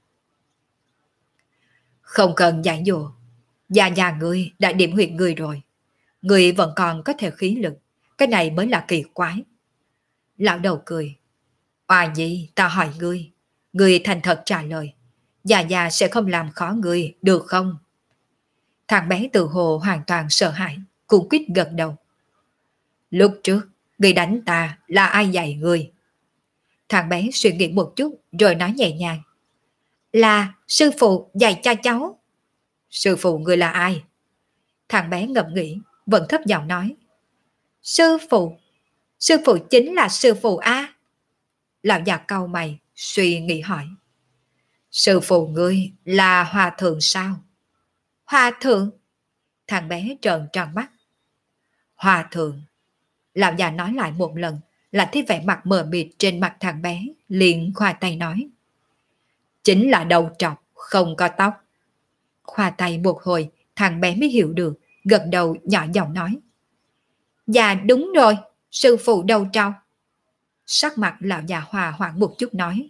Không cần giải dỗ, nhà ngươi đã điểm huyệt người rồi, người vẫn còn có thể khí lực, cái này mới là kỳ quái. Lão đầu cười. Oa Nhi, ta hỏi ngươi thành thật trả lời, già sẽ không làm khó ngươi, được không? Thằng bé tự hồ hoàn toàn sợ hãi, cũng quyết gật đầu. Lúc trước, ngươi đánh ta là ai dạy ngươi? Thằng bé suy nghĩ một chút rồi nói nhẹ nhàng. Là sư phụ dạy cho cháu. Sư phụ ngươi là ai? Thằng bé ngẫm nghĩ, vẫn thấp giọng nói. Sư phụ chính là sư phụ A. Lão già cau mày, suy nghĩ hỏi. Sư phụ ngươi là hòa thượng sao? Hòa thượng? Thằng bé trợn tròn mắt. Hòa thượng. Lão già nói lại một lần, là thấy vẻ mặt mờ mịt trên mặt thằng bé, liền khoa tay nói. Chính là đầu trọc, không có tóc. Khoa tay một hồi, thằng bé mới hiểu được, gật đầu nhỏ giọng nói. Dạ đúng rồi, sư phụ đầu trọc. Sắc mặt lão già hòa hoãn một chút nói.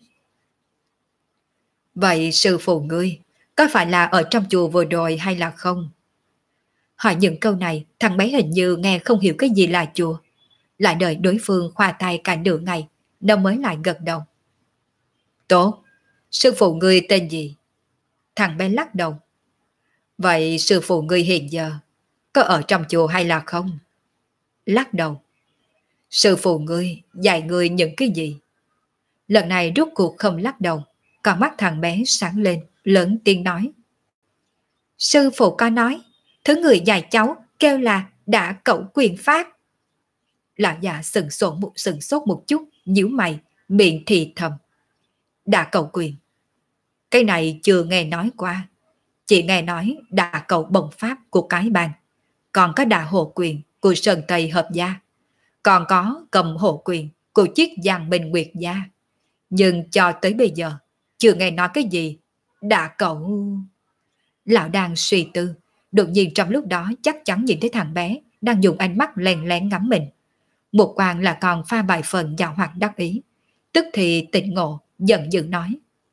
Vậy sư phụ ngươi, có phải là ở trong chùa vừa rồi hay là không? Hỏi những câu này, thằng bé hình như nghe không hiểu cái gì là chùa. Lại đợi đối phương khoa tay cả nửa ngày, nó mới lại gật đầu. Tốt, sư phụ ngươi tên gì? Thằng bé lắc đầu. Vậy sư phụ ngươi hiện giờ có ở trong chùa hay là không? Lắc đầu. Sư phụ ngươi dạy ngươi những cái gì? Lần này rút cuộc không lắc đầu, còn mắt thằng bé sáng lên, lớn tiếng nói. Sư phụ có nói, thứ người dạy cháu kêu là đã cẩu quyền pháp. Lão già sừng sốt một chút, nhíu mày, miệng thì thầm. Đã cẩu quyền. Cái này chưa nghe nói qua. Chỉ nghe nói đã cẩu bồng pháp của cái bang, còn có đà hộ quyền của Sơn Tây Hợp Gia, còn có cầm hộ quyền của chiếc Giang Minh Nguyệt Gia. Nhưng cho tới bây giờ, chưa nghe nói cái gì đã cẩu. Lão đang suy tư, đột nhiên trong lúc đó chắc chắn nhìn thấy thằng bé đang dùng ánh mắt lén lén ngắm mình. Một quan là còn pha vài phần dạo hoạt đắc ý, tức thì tỉnh ngộ, giận dữ nói.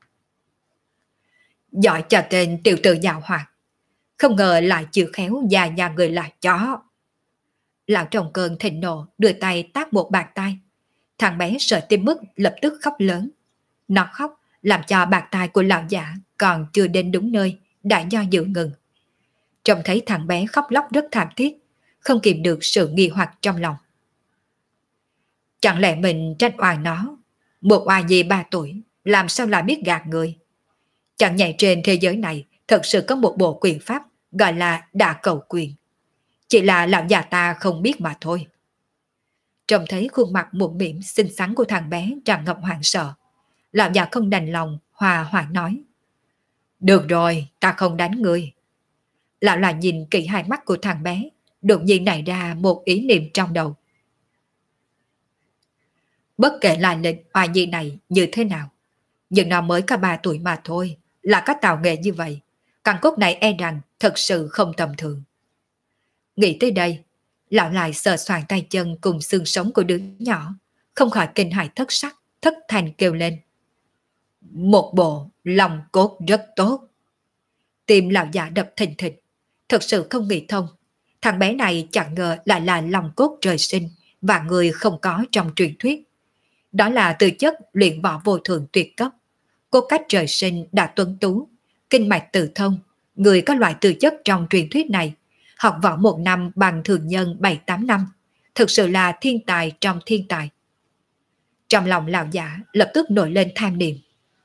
Giỏi cho tên tiểu tử dạo hoạt, không ngờ lại chịu khéo già nhà người là chó. Lão trong cơn thịnh nộ đưa tay tát một bàn tay. Thằng bé sợ tim mức lập tức khóc lớn. Nó khóc làm cho bạc tai của lão giả còn chưa đến đúng nơi đã do dự ngừng. Trông thấy thằng bé khóc lóc rất thảm thiết, không kìm được sự nghi hoặc trong lòng. Chẳng lẽ mình trách oan nó? Một oai nhi 3 tuổi, làm sao lại biết gạt người? Chẳng nhẽ trên thế giới này thật sự có một bộ quyền pháp gọi là đả cầu quyền. Chỉ là lão già ta không biết mà thôi. Trông thấy khuôn mặt mũm mĩm xinh xắn của thằng bé tràn ngập hoảng sợ, lão già không đành lòng hòa hoãn nói. Được rồi, ta không đánh ngươi. Lão là nhìn kỹ hai mắt của thằng bé, đột nhiên nảy ra một ý niệm trong đầu. Bất kể là lịch oai nhi này như thế nào, nhưng nó mới có 3 tuổi mà thôi, là có tạo nghệ như vậy, căn cốt này e rằng thật sự không tầm thường. Nghĩ tới đây, lão lại sờ soạng tay chân cùng xương sống của đứa nhỏ, không khỏi kinh hãi thất sắc, thất thanh kêu lên. Một bộ lòng cốt rất tốt. Tim lão già đập thình thịch, thật sự không nghĩ thông. Thằng bé này chẳng ngờ lại là lòng cốt trời sinh và người không có trong truyền thuyết. Đó là tư chất luyện võ vô thượng tuyệt cấp, cốt cách trời sinh đã tuấn tú, kinh mạch tự thông. Người có loại tư chất trong truyền thuyết này, học võ 1 năm bằng thường nhân 7-8 năm, thực sự là thiên tài trong thiên tài. Trong lòng lão giả lập tức nổi lên tham niệm.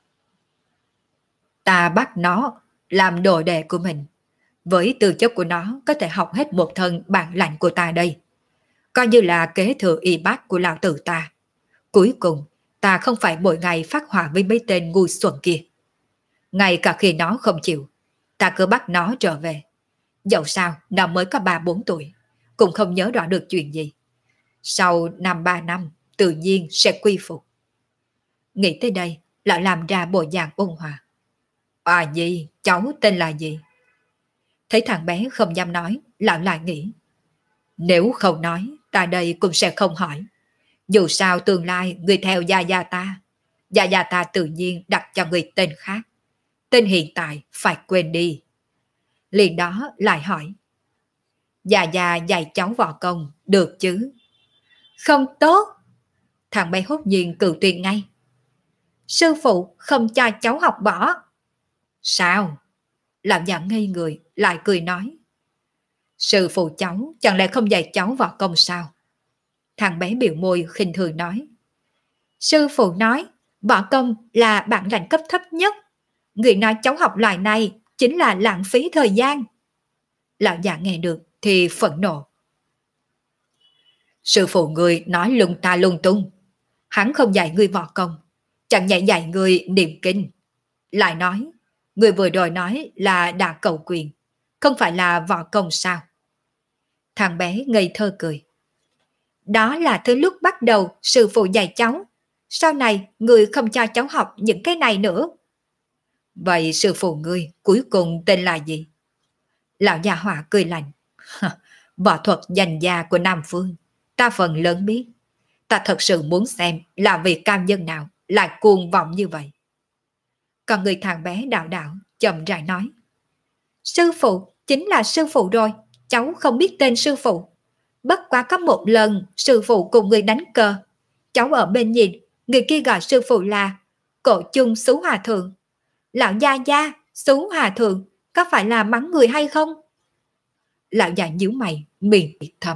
Ta bắt nó làm đồ đệ của mình, với tư chất của nó có thể học hết một thân bản lãnh của ta đây, coi như là kế thừa y bác của lão tử ta. Cuối cùng ta không phải mỗi ngày phát hỏa với mấy tên ngu xuẩn kia. Ngay cả khi nó không chịu, ta cứ bắt nó trở về. Dẫu sao nó mới có 3-4 tuổi, cũng không nhớ rõ được chuyện gì. Sau 2-3 năm tự nhiên sẽ quy phục. Nghĩ tới đây, lão làm ra bộ dạng ôn hòa. À gì, cháu tên là gì? Thấy thằng bé không dám nói, lão lại nghĩ. Nếu không nói, ta đây cũng sẽ không hỏi. Dù sao tương lai người theo gia gia ta, gia gia ta tự nhiên đặt cho người tên khác. Tên hiện tại phải quên đi. Liền đó lại hỏi. Gia gia dạy cháu võ công, được chứ? Không tốt. Thằng bé hốt nhiên cự tuyệt ngay. Sư phụ không cho cháu học võ. Sao? Lão già ngây người, lại cười nói. Sư phụ cháu chẳng lẽ không dạy cháu võ công sao? Thằng bé biểu môi khinh thường nói. Sư phụ nói, võ công là bản lãnh cấp thấp nhất. Người nói cháu học loại này chính là lãng phí thời gian. Lão già nghe được thì phẫn nộ. Sư phụ người nói lung ta lung tung. Hắn không dạy ngươi võ công, chẳng nhẹ dạy ngươi niệm kinh. Lại nói, người vừa rồi nói là đả cầu quyền, không phải là võ công sao? Thằng bé ngây thơ cười. Đó là thứ lúc bắt đầu sư phụ dạy cháu. Sau này người không cho cháu học những cái này nữa. Vậy sư phụ ngươi cuối cùng tên là gì? Lão già họa cười lạnh. Võ thuật danh gia của Nam Phương, ta phần lớn biết. Ta thật sự muốn xem là vị cao nhân nào lại cuồng vọng như vậy. Còn người thằng bé đạo đạo chậm rãi nói. Sư phụ chính là sư phụ rồi, cháu không biết tên sư phụ. Bất quá có một lần sư phụ cùng người đánh cờ. Cháu ở bên nhìn, người kia gọi sư phụ là Cổ Chung Xú Hòa Thượng. Lão gia gia, Xú Hòa Thượng, có phải là mắng người hay không? Lão già nhíu mày, miệng thầm.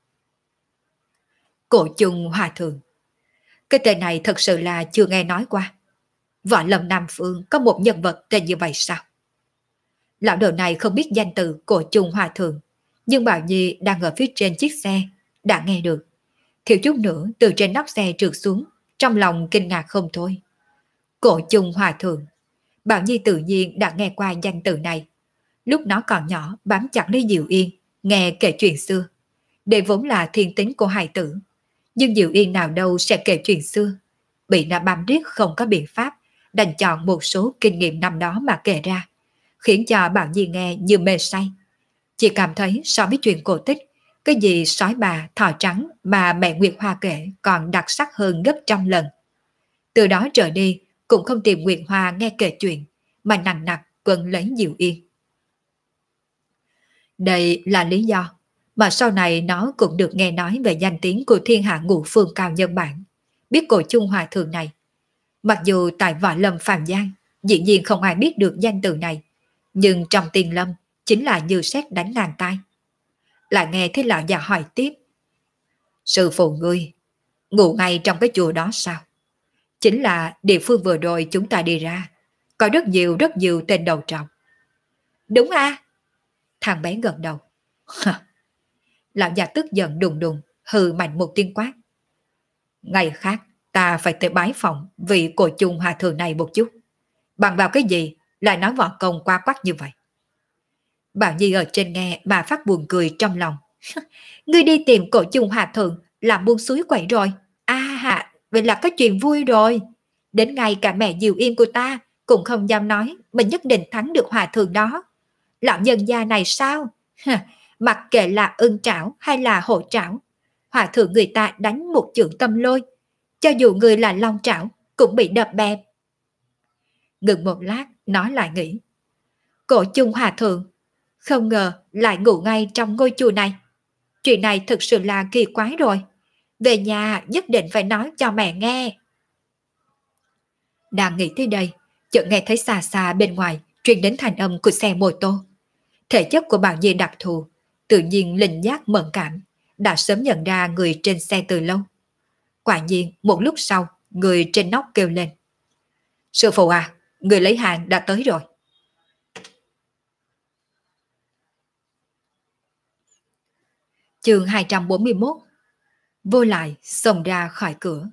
Cổ Chung Hòa Thượng. Cái tên này thật sự là chưa nghe nói qua. Võ lâm Nam Phương có một nhân vật tên như vậy sao? Lão đầu này không biết danh từ Cổ Chung Hòa Thượng, nhưng Bảo Nhi đang ở phía trên chiếc xe, đã nghe được. Thiếu chút nữa từ trên nóc xe trượt xuống, trong lòng kinh ngạc không thôi. Cổ Chung Hòa Thượng. Bảo Nhi tự nhiên đã nghe qua danh từ này. Lúc nó còn nhỏ bám chặt lấy Diệu Yên, nghe kể chuyện xưa. Đây vốn là thiên tính của hài tử. Nhưng Diệu Yên nào đâu sẽ kể chuyện xưa. Bị nó bám riết không có biện pháp, đành chọn một số kinh nghiệm năm đó mà kể ra, khiến cho Bảo Nhi nghe như mê say. Chỉ cảm thấy so với chuyện cổ tích, cái gì sói bà, thỏ trắng mà mẹ Nguyệt Hoa kể còn đặc sắc hơn gấp trăm lần. Từ đó trở đi, cũng không tìm Nguyệt Hoa nghe kể chuyện, mà nặng nặc quấn lấy Diệu Yên. Đây là lý do mà sau này nó cũng được nghe nói về danh tiếng của thiên hạ ngũ phương cao nhân bản, biết Cổ Chung Hòa Thượng này. Mặc dù tại Võ Lâm Phàm Giang, dĩ nhiên không ai biết được danh từ này, nhưng trong Tiên Lâm chính là như sét đánh ngang tai. Lại nghe thấy lão già hỏi tiếp. Sư phụ ngươi, ngủ ngay trong cái chùa đó sao? Chính là địa phương vừa rồi chúng ta đi ra, có rất nhiều tên đầu trọc. Đúng a. Thằng bé gật đầu. Lão già tức giận đùng đùng, hừ mạnh một tiếng quát. Ngày khác, ta phải tới bái phòng vị cổ chung hòa thượng này một chút. Bằng vào cái gì lại nói võ công qua quát như vậy? Bảo Nhi ở trên nghe mà phát buồn cười trong lòng. Ngươi đi tìm cổ chung hòa thượng làm buôn suối quậy rồi. À, vậy là có chuyện vui rồi. Đến ngay cả mẹ Diệu Yên của ta cũng không dám nói mình nhất định thắng được hòa thượng đó. Lão nhân gia này sao? Mặc kệ là ưng trảo hay là hổ trảo, hòa thượng người ta đánh một chưởng tâm lôi. Cho dù người là long trảo cũng bị đập bẹp. Ngừng một lát nói lại nghĩ. Cổ chung hòa thượng không ngờ lại ngủ ngay trong ngôi chùa này. Chuyện này thực sự là kỳ quái rồi. Về nhà nhất định phải nói cho mẹ nghe. Đang nghĩ tới đây, chợt nghe thấy xa xa bên ngoài truyền đến thanh âm của xe mô tô. Thể chất của Bảo Nhi đặc thù, tự nhiên linh giác mẫn cảm, đã sớm nhận ra người trên xe từ lâu. Quả nhiên một lúc sau, người trên nóc kêu lên. Sư phụ à, người lấy hàng đã tới rồi. Chương 241. Vô lại xông ra khỏi cửa.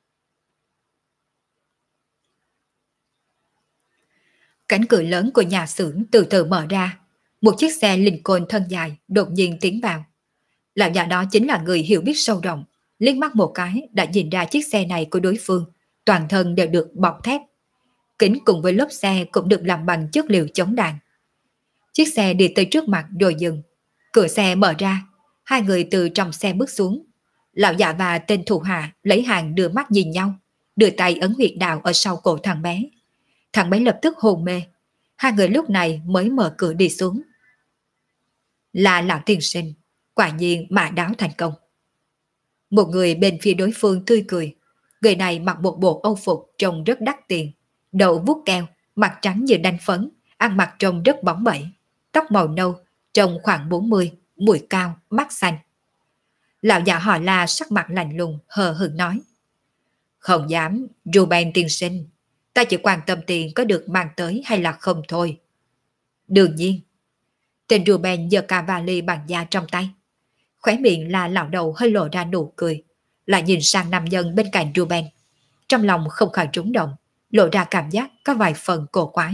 Cánh cửa lớn của nhà xưởng từ từ mở ra. Một chiếc xe Lincoln thân dài đột nhiên tiến vào. Lão già đó chính là người hiểu biết sâu rộng, liếc mắt một cái đã nhìn ra chiếc xe này của đối phương, toàn thân đều được bọc thép. Kính cùng với lốp xe cũng được làm bằng chất liệu chống đạn. Chiếc xe đi tới trước mặt rồi dừng. Cửa xe mở ra, hai người từ trong xe bước xuống. Lão già và tên thủ hạ lấy hàng đưa mắt nhìn nhau, đưa tay ấn huyệt đạo ở sau cổ thằng bé. Thằng bé lập tức hôn mê. Hai người lúc này mới mở cửa đi xuống. Là lão tiên sinh, quả nhiên mã đáo thành công. Một người bên phía đối phương tươi cười. Người này mặc một bộ âu phục trông rất đắt tiền, đầu vuốt keo, mặt trắng như đanh phấn, ăn mặc trông rất bóng bẩy, tóc màu nâu, trông khoảng 40, mũi cao, mắt xanh. Lão già họ La sắc mặt lạnh lùng, hờ hững nói. Không dám, Ruben tiên sinh, ta chỉ quan tâm tiền có được mang tới hay là không thôi. Đương nhiên. Tên Ruben giơ cả vali bằng da trong tay. Khóe miệng là lão đầu hơi lộ ra nụ cười, lại nhìn sang nam nhân bên cạnh Ruben. Trong lòng không khỏi rúng động, lộ ra cảm giác có vài phần cổ quái.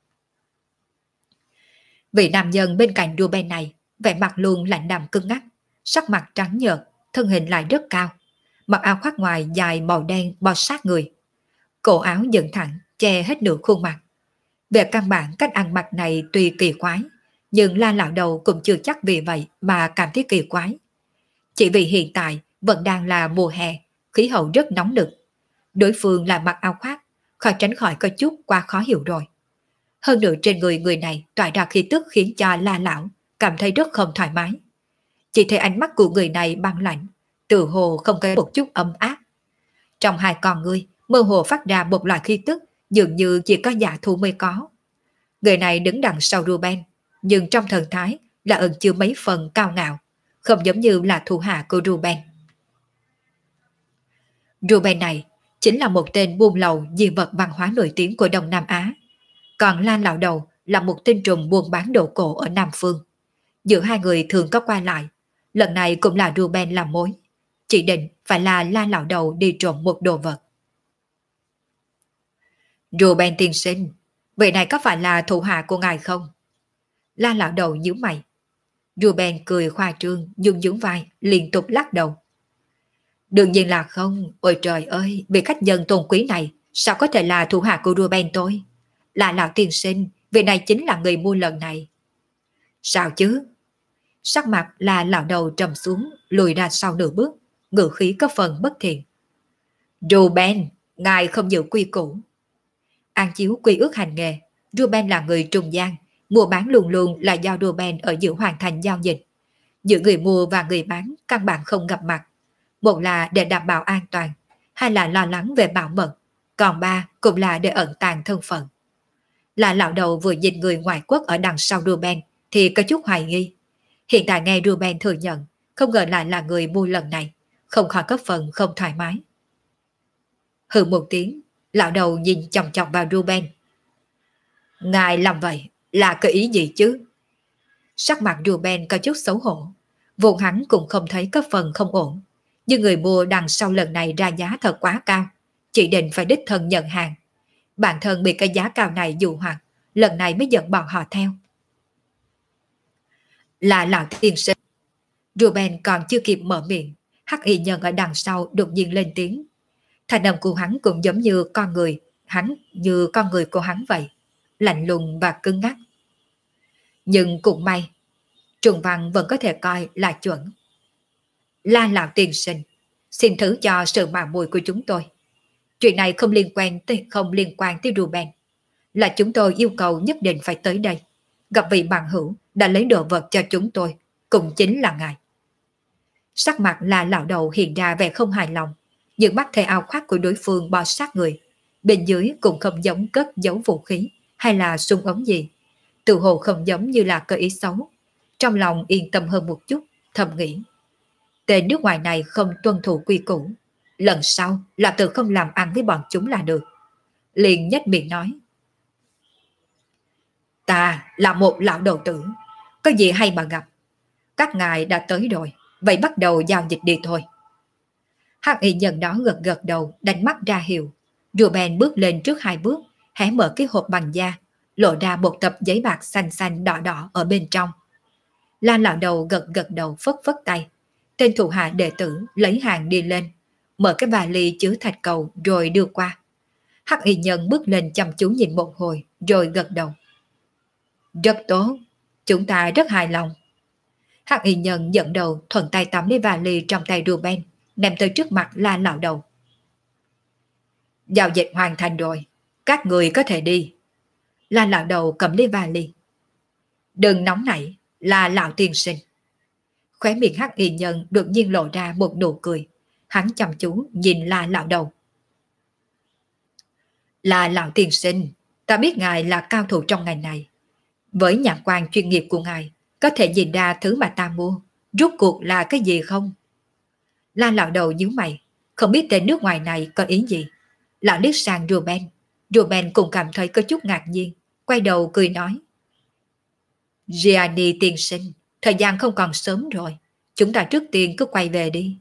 Vị nam nhân bên cạnh Ruben này, vẻ mặt luôn lạnh đạm cứng ngắc, sắc mặt trắng nhợt, thân hình lại rất cao, mặc áo khoác ngoài dài màu đen bó sát người. Cổ áo dựng thẳng, che hết nửa khuôn mặt. Về căn bản cách ăn mặc này tuy kỳ quái, nhưng La lão đầu cũng chưa chắc vì vậy mà cảm thấy kỳ quái. Chỉ vì hiện tại vẫn đang là mùa hè, khí hậu rất nóng nực. Đối phương là mặc áo khoác, khó tránh khỏi có chút quá khó hiểu rồi. Hơn nữa trên người người này tỏa ra khí tức khiến cho La lão cảm thấy rất không thoải mái. Chỉ thấy ánh mắt của người này băng lạnh, tự hồ không có một chút ấm áp. Trong hai con ngươi mơ hồ phát ra một loại khí tức dường như chỉ có giả thú mới có. Người này đứng đằng sau Ruben, nhưng trong thần thái là ẩn chứa mấy phần cao ngạo, không giống như là thủ hạ của Ruben. Ruben này chính là một tên buôn lậu di vật văn hóa nổi tiếng của Đông Nam Á. Còn La lão đầu là một tên trùm buôn bán đồ cổ ở Nam Phương. Giữa hai người thường có qua lại, lần này cũng là Ruben làm mối. Chỉ định phải là La lão đầu đi trộm một đồ vật. Ruben tiên sinh, vị này có phải là thủ hạ của ngài không? La lão đầu nhíu mày. Ruben cười khoa trương, nhún nhún vai, liên tục lắc đầu. Đương nhiên là không, ôi trời ơi, vị khách dân tôn quý này, sao có thể là thủ hạ của Ruben tôi? Là lão tiên sinh, vị này chính là người mua lần này. Sao chứ? Sắc mặt là lão đầu trầm xuống, lùi ra sau nửa bước, ngữ khí có phần bất thiện. Ruben, ngài không giữ quy củ. An chiếu quy ước hành nghề, Ruben là người trung gian, mua bán luôn luôn là do Ruben ở giữa hoàn thành giao dịch. Giữa người mua và người bán căn bản không gặp mặt. Một là để đảm bảo an toàn, hai là lo lắng về bảo mật, còn 3 cũng là để ẩn tàng thân phận. Là lão đầu vừa nhìn người ngoại quốc ở đằng sau Ruben thì có chút hoài nghi. Hiện tại nghe Ruben thừa nhận, không ngờ lại là người mua lần này, không khỏi có phần không thoải mái. Hừ một tiếng, lão đầu nhìn chòng chọc vào Ruben. Ngài làm vậy là cái ý gì chứ? Sắc mặt Ruben có chút xấu hổ, vốn hắn cũng không thấy có phần không ổn, nhưng người mua đằng sau lần này ra giá thật quá cao, chỉ định phải đích thân nhận hàng. Bản thân bị cái giá cao này dụ hoặc, lần này mới dẫn bọn họ theo. Là lão tiên sinh. Ruben còn chưa kịp mở miệng, hắc y nhân ở đằng sau đột nhiên lên tiếng. Thành âm của hắn cũng giống như con người, như con người của hắn vậy, lạnh lùng và cứng ngắc. Nhưng cũng may, Trùng Văn vẫn có thể coi là chuẩn. La lão tiên sinh, xin thứ cho sự mạo muội của chúng tôi. Chuyện này không liên quan tới Ruben, là chúng tôi yêu cầu nhất định phải tới đây, gặp vị bằng hữu đã lấy đồ vật cho chúng tôi, cũng chính là ngài. Sắc mặt là lão đầu hiện ra vẻ không hài lòng, nhưng mắt thấy áo khoác của đối phương bò sát người, bên dưới cũng không giống cất giấu vũ khí hay là súng ống gì, tự hồ không giống như là cơ ý xấu. Trong lòng yên tâm hơn một chút, thầm nghĩ. Tên nước ngoài này không tuân thủ quy củ, lần sau là tự không làm ăn với bọn chúng là được. Liền nhếch miệng nói. Ta là một lão đầu tử, có gì hay mà gặp. Các ngài đã tới rồi, vậy bắt đầu giao dịch đi thôi. Hắc y nhân đó gật gật đầu, đánh mắt ra hiệu. Ruben bước lên trước 2 bước, hé mở cái hộp bằng da, lộ ra một tập giấy bạc xanh xanh đỏ đỏ ở bên trong. Lan lão đầu gật gật đầu phất phất tay. Tên thủ hạ đệ tử lấy hàng đi lên, mở cái vali chứa thạch cầu rồi đưa qua. Hắc y nhân bước lên chăm chú nhìn một hồi rồi gật đầu. Rất tốt, chúng ta rất hài lòng. Hắc y nhân dẫn đầu thuận tay tóm lấy vali trong tay Ruben, ném tới trước mặt La lão đầu. Giao dịch hoàn thành rồi, các người có thể đi. La lão đầu cầm lấy vali. Đừng nóng nảy, là lão tiên sinh. Khóe miệng hắc y nhân đột nhiên lộ ra một nụ cười. Hắn chăm chú nhìn La lão đầu. Là lão tiên sinh, ta biết ngài là cao thủ trong ngành này. Với nhãn quan chuyên nghiệp của ngài, có thể nhìn ra thứ mà ta mua, rốt cuộc là cái gì không? La lão đầu nhíu mày, không biết tên nước ngoài này có ý gì. Lão liếc sang Ruben. Ruben cũng cảm thấy có chút ngạc nhiên, quay đầu cười nói. Gianni tiên sinh, thời gian không còn sớm rồi, chúng ta trước tiên cứ quay về đi.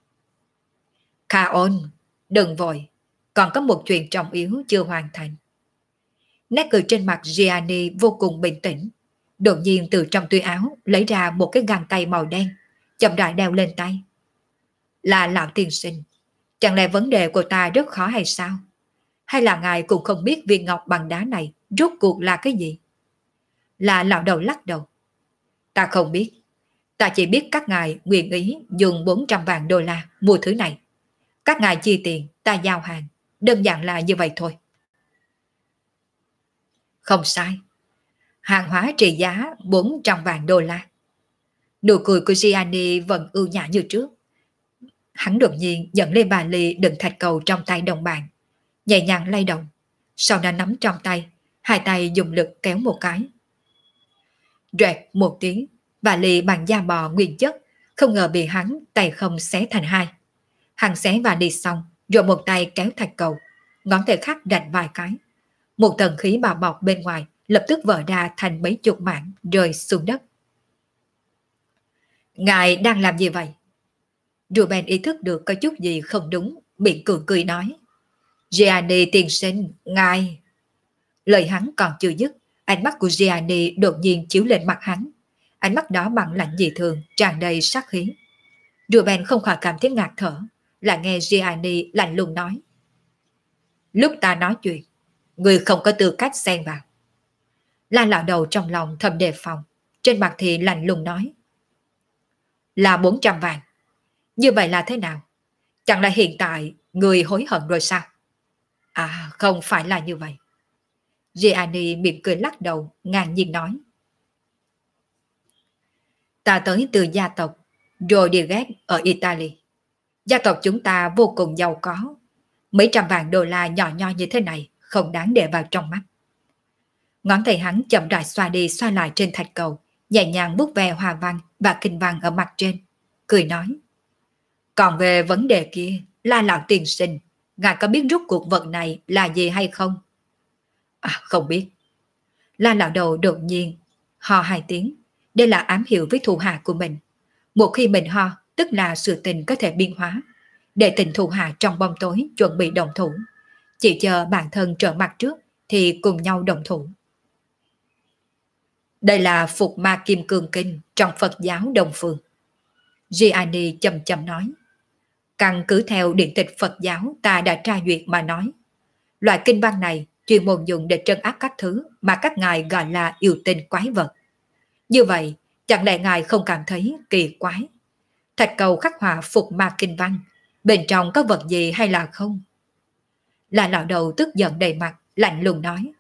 Kaon, đừng vội, còn có một chuyện trọng yếu chưa hoàn thành. Nét cười trên mặt Gianni vô cùng bình tĩnh. Đột nhiên từ trong túi áo lấy ra một cái găng tay màu đen, chậm rãi đeo lên tay. Là lão tiên sinh, chẳng lẽ vấn đề của ta rất khó hay sao? Hay là ngài cũng không biết viên ngọc bằng đá này rốt cuộc là cái gì? Là lão đầu lắc đầu. Ta không biết, ta chỉ biết các ngài nguyện ý dùng 400 vạn đô la mua thứ này. Các ngài chi tiền, ta giao hàng, đơn giản là như vậy thôi. Không sai, hàng hóa trị giá 400 vạn đô la. Nụ cười của Gianni vẫn ưu nhã như trước. Hắn đột nhiên dẫn lên vali đựng thạch cầu trong tay đồng bạn, nhẹ nhàng lay động, sau đó nắm trong tay, hai tay dùng lực kéo một cái. Rẹt một tiếng, vali bằng da bò nguyên chất, không ngờ bị hắn tay không xé thành hai. Hắn xé vali xong, rồi một tay kéo thạch cầu, ngón tay khác rạch vài cái. Một tầng khí bào bọc bên ngoài lập tức vỡ ra thành mấy chục mảng rơi xuống đất. Ngài đang làm gì vậy? Ruben ý thức được có chút gì không đúng, miệng cười nói. Gianni tiên sinh, ngài... Lời hắn còn chưa dứt, ánh mắt của Gianni đột nhiên chiếu lên mặt hắn. Ánh mắt đó bằng lạnh dị thường, tràn đầy sát khí. Ruben không khỏi cảm thấy ngạt thở, là nghe Gianni lạnh lùng nói. Lúc ta nói chuyện, người không có tư cách xen vào. La lão đầu trong lòng thầm đề phòng, trên mặt thì lạnh lùng nói. Là 400 vạn. Như vậy là thế nào? Chẳng lẽ hiện tại người hối hận rồi sao? À, không phải là như vậy. Gianni mỉm cười lắc đầu, ngang nhiên nói. Ta tới từ gia tộc Rodriguez ở Italy. Gia tộc chúng ta vô cùng giàu có. Mấy trăm vạn đô la nhỏ nho như thế này không đáng để vào trong mắt. Ngón tay hắn chậm rãi xoa đi xoa lại trên thạch cầu, nhẹ nhàng vuốt ve hoa văn và kinh văn ở mặt trên, cười nói. Còn về vấn đề kia, La lão tiên sinh, ngài có biết rút cuộc vật này là gì hay không? À, không biết. La lão đầu đột nhiên ho hai tiếng, đây là ám hiệu với thủ hạ của mình. Một khi mình ho, tức là sự tình có thể biến hóa. Để tình thủ hạ trong bóng tối chuẩn bị động thủ. Chỉ chờ bản thân trở mặt trước thì cùng nhau động thủ. Đây là Phục Ma Kim Cương Kinh trong Phật giáo Đông Phương. Gianni chậm chậm nói. Căn cứ theo điện tịch Phật giáo ta đã tra duyệt mà nói. Loại kinh văn này chuyên môn dùng để trấn áp các thứ mà các ngài gọi là yêu tinh quái vật. Như vậy, chẳng lẽ ngài không cảm thấy kỳ quái? Thạch cầu khắc họa Phục Ma kinh văn, bên trong có vật gì hay là không? Là lão đầu tức giận đầy mặt, lạnh lùng nói.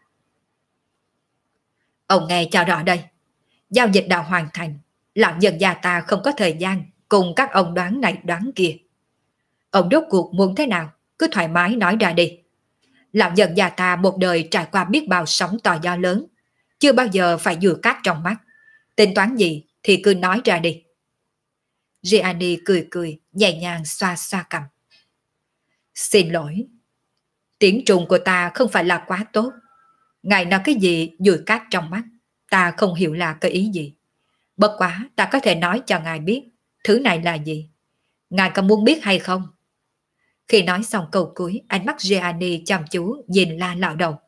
Ông nghe cho rõ đây. Giao dịch đã hoàn thành. Lão nhân gia ta không có thời gian cùng các ông đoán này đoán kia. Ông rốt cuộc muốn thế nào? Cứ thoải mái nói ra đi. Lão nhân gia ta một đời trải qua biết bao sóng to gió lớn. Chưa bao giờ phải dừa cát trong mắt. Tính toán gì thì cứ nói ra đi. Gianni cười cười, nhẹ nhàng xoa xoa cằm. Xin lỗi. Tiếng Trung của ta không phải là quá tốt. Ngài nói cái gì dùi cát trong mắt, ta không hiểu là cái ý gì. Bất quá ta có thể nói cho ngài biết thứ này là gì. Ngài có muốn biết hay không? Khi nói xong câu cuối, ánh mắt Gianni chăm chú nhìn La lão đầu.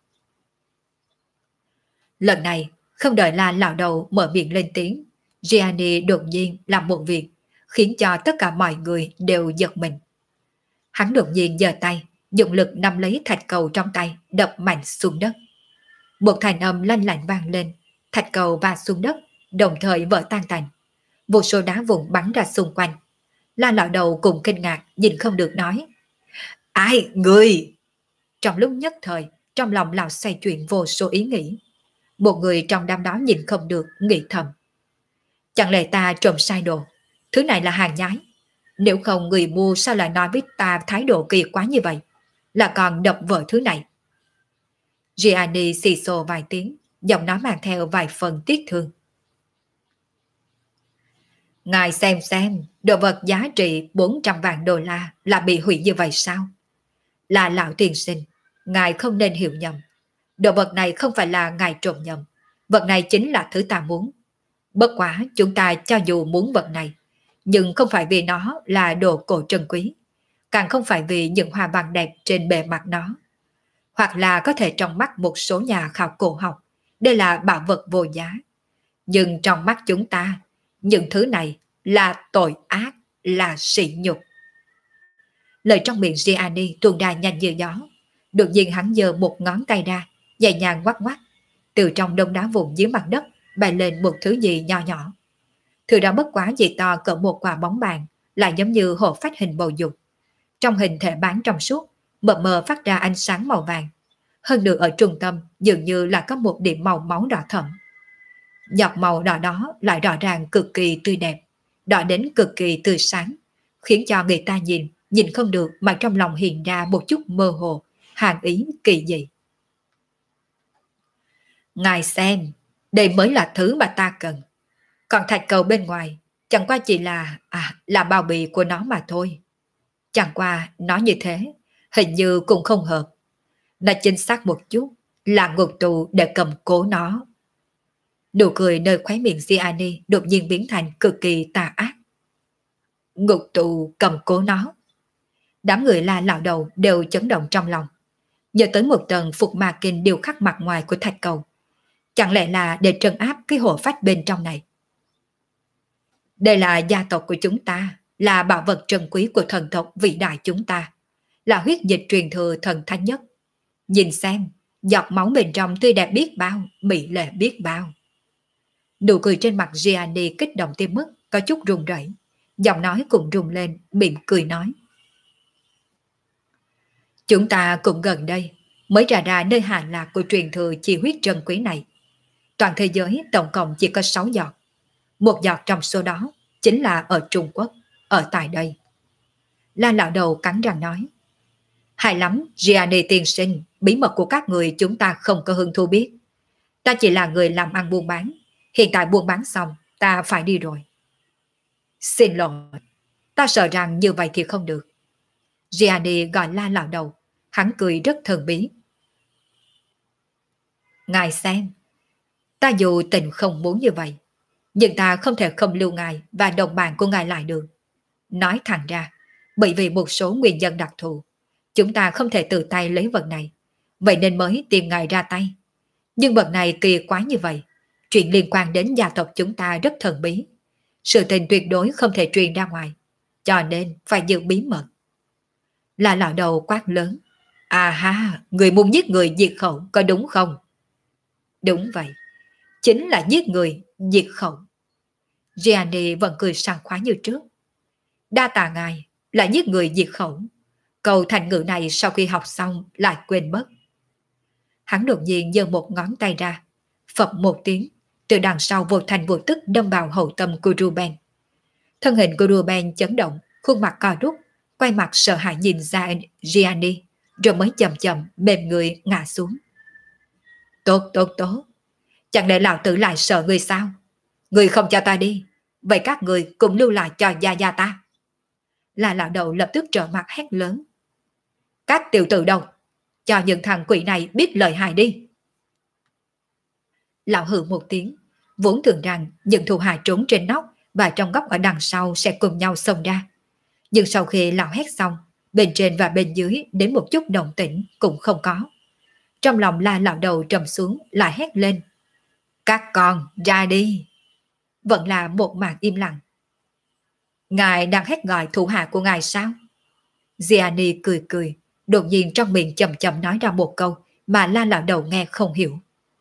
Lần này, không đợi La lão đầu mở miệng lên tiếng, Gianni đột nhiên làm một việc khiến cho tất cả mọi người đều giật mình. Hắn đột nhiên giơ tay, dùng lực nắm lấy thạch cầu trong tay, đập mạnh xuống đất. Một thanh âm lanh lảnh vang lên, thạch cầu va xuống đất, đồng thời vỡ tan tành. Vô số đá vụn bắn ra xung quanh. La lão đầu cùng kinh ngạc, nhìn không được nói. Ai, người? Trong lúc nhất thời, trong lòng lão xoay chuyển vô số ý nghĩ. Một người trong đám đó nhìn không được, nghĩ thầm. Chẳng lẽ ta trộm sai đồ? Thứ này là hàng nhái. Nếu không người mua sao lại nói với ta thái độ kỳ quá như vậy? Là còn đập vỡ thứ này. Gianni xì xồ vài tiếng, giọng nói mang theo vài phần tiếc thương. Ngài xem, đồ vật giá trị 400 vạn đô la là bị hủy như vậy sao? Là lão tiên sinh, ngài không nên hiểu nhầm. Đồ vật này không phải là ngài trộm nhầm. Vật này chính là thứ ta muốn. Bất quá chúng ta cho dù muốn vật này, nhưng không phải vì nó là đồ cổ trân quý, càng không phải vì những hoa văn đẹp trên bề mặt nó. Hoặc là có thể trong mắt một số nhà khảo cổ học, đây là bảo vật vô giá. Nhưng trong mắt chúng ta, những thứ này là tội ác, là sỉ nhục. Lời trong miệng Gianni tuôn ra nhanh như gió. Đột nhiên hắn giơ một ngón tay ra, nhẹ nhàng ngoắc ngoắc. Từ trong đống đá vụn dưới mặt đất bay lên một thứ gì nho nhỏ. Thứ đó bất quá chỉ to cỡ một quả bóng bàn, lại giống như hộp phát hình bầu dục. Trong hình thể bán trong suốt, mờ mờ phát ra ánh sáng màu vàng. Hơn nữa ở trung tâm dường như là có một điểm màu máu đỏ thẫm. Giọt màu đỏ đó lại rõ ràng cực kỳ tươi đẹp, đỏ đến cực kỳ tươi sáng, khiến cho người ta nhìn không được mà trong lòng hiện ra một chút mơ hồ, hàn ý kỳ dị. Ngài xem, đây mới là thứ mà ta cần. Còn thạch cầu bên ngoài chẳng qua chỉ là bao bì của nó mà thôi. Chẳng qua nói như thế, hình như cũng không hợp. Nó chính xác một chút là ngục tù để cầm cố nó. Nụ cười nơi khóe miệng Gianni đột nhiên biến thành cực kỳ tà ác. Ngục tù cầm cố nó. Đám người La lão đầu đều chấn động trong lòng. Nhớ tới một tầng Phục Ma Kinh điêu khắc mặt ngoài của thạch cầu. Chẳng lẽ là để trấn áp cái hộ phách bên trong này? Đây là gia tộc của chúng ta, là bảo vật trân quý của thần tộc vĩ đại chúng ta, là huyết dịch truyền thừa thần thánh nhất. Nhìn xem, giọt máu bên trong tươi đẹp biết bao, mỹ lệ biết bao. Nụ cười trên mặt Gianni kích động tới mức có chút run rẩy, giọng nói cũng rung lên, mỉm cười nói. Chúng ta cũng gần đây mới ra nơi hạ lạc của truyền thừa chi huyết trân quý này. Toàn thế giới tổng cộng chỉ có 6 giọt. Một giọt trong số đó chính là ở Trung Quốc, ở tại đây. La lão đầu cắn răng nói. Hay lắm, Gianni tiên sinh, bí mật của các người chúng ta không có hứng thú biết. Ta chỉ là người làm ăn buôn bán. Hiện tại buôn bán xong, ta phải đi rồi. Xin lỗi, ta sợ rằng như vậy thì không được. Gianni gọi La lão đầu, hắn cười rất thần bí. Ngài xem, ta dù tình không muốn như vậy, nhưng ta không thể không lưu ngài và đồng bạn của ngài lại được. Nói thẳng ra, bởi vì một số nguyên nhân đặc thù, chúng ta không thể tự tay lấy vật này, vậy nên mới tìm ngài ra tay. Nhưng vật này kỳ quái như vậy, chuyện liên quan đến gia tộc chúng ta rất thần bí. Sự tình tuyệt đối không thể truyền ra ngoài, cho nên phải giữ bí mật. Là lão đầu quát lớn. À ha, người muốn giết người diệt khẩu có đúng không? Đúng vậy, chính là giết người diệt khẩu. Gianni vẫn cười sảng khoái như trước. Đa tạ ngài, là giết người diệt khẩu. Câu thành ngữ này sau khi học xong lại quên mất. Hắn đột nhiên giơ một ngón tay ra, phập một tiếng, từ đằng sau vô thành vô tức đâm vào hậu tâm của Ruben. Thân hình của Ruben chấn động, khuôn mặt co rút, quay mặt sợ hãi nhìn ra Gianni, rồi mới chậm chậm mềm người ngã xuống. Tốt, tốt, tốt. Chẳng lẽ lão tử lại sợ người sao? Người không cho ta đi, vậy các người cùng lưu lại cho gia gia ta. Là lão đầu lập tức trở mặt hét lớn. Các tiểu tử đâu? Cho những thằng quỷ này biết lợi hại đi. Lão hừ một tiếng, vốn tưởng rằng những thủ hạ trốn trên nóc và trong góc ở đằng sau sẽ cùng nhau xông ra. Nhưng sau khi lão hét xong, bên trên và bên dưới đến một chút động tĩnh cũng không có. Trong lòng La lão đầu trầm xuống lại hét lên. Các con ra đi. Vẫn là một màn im lặng. Ngài đang hét gọi thủ hạ của ngài sao? Gianni cười cười, đột nhiên trong miệng chậm chậm nói ra một câu mà La lão đầu nghe không hiểu.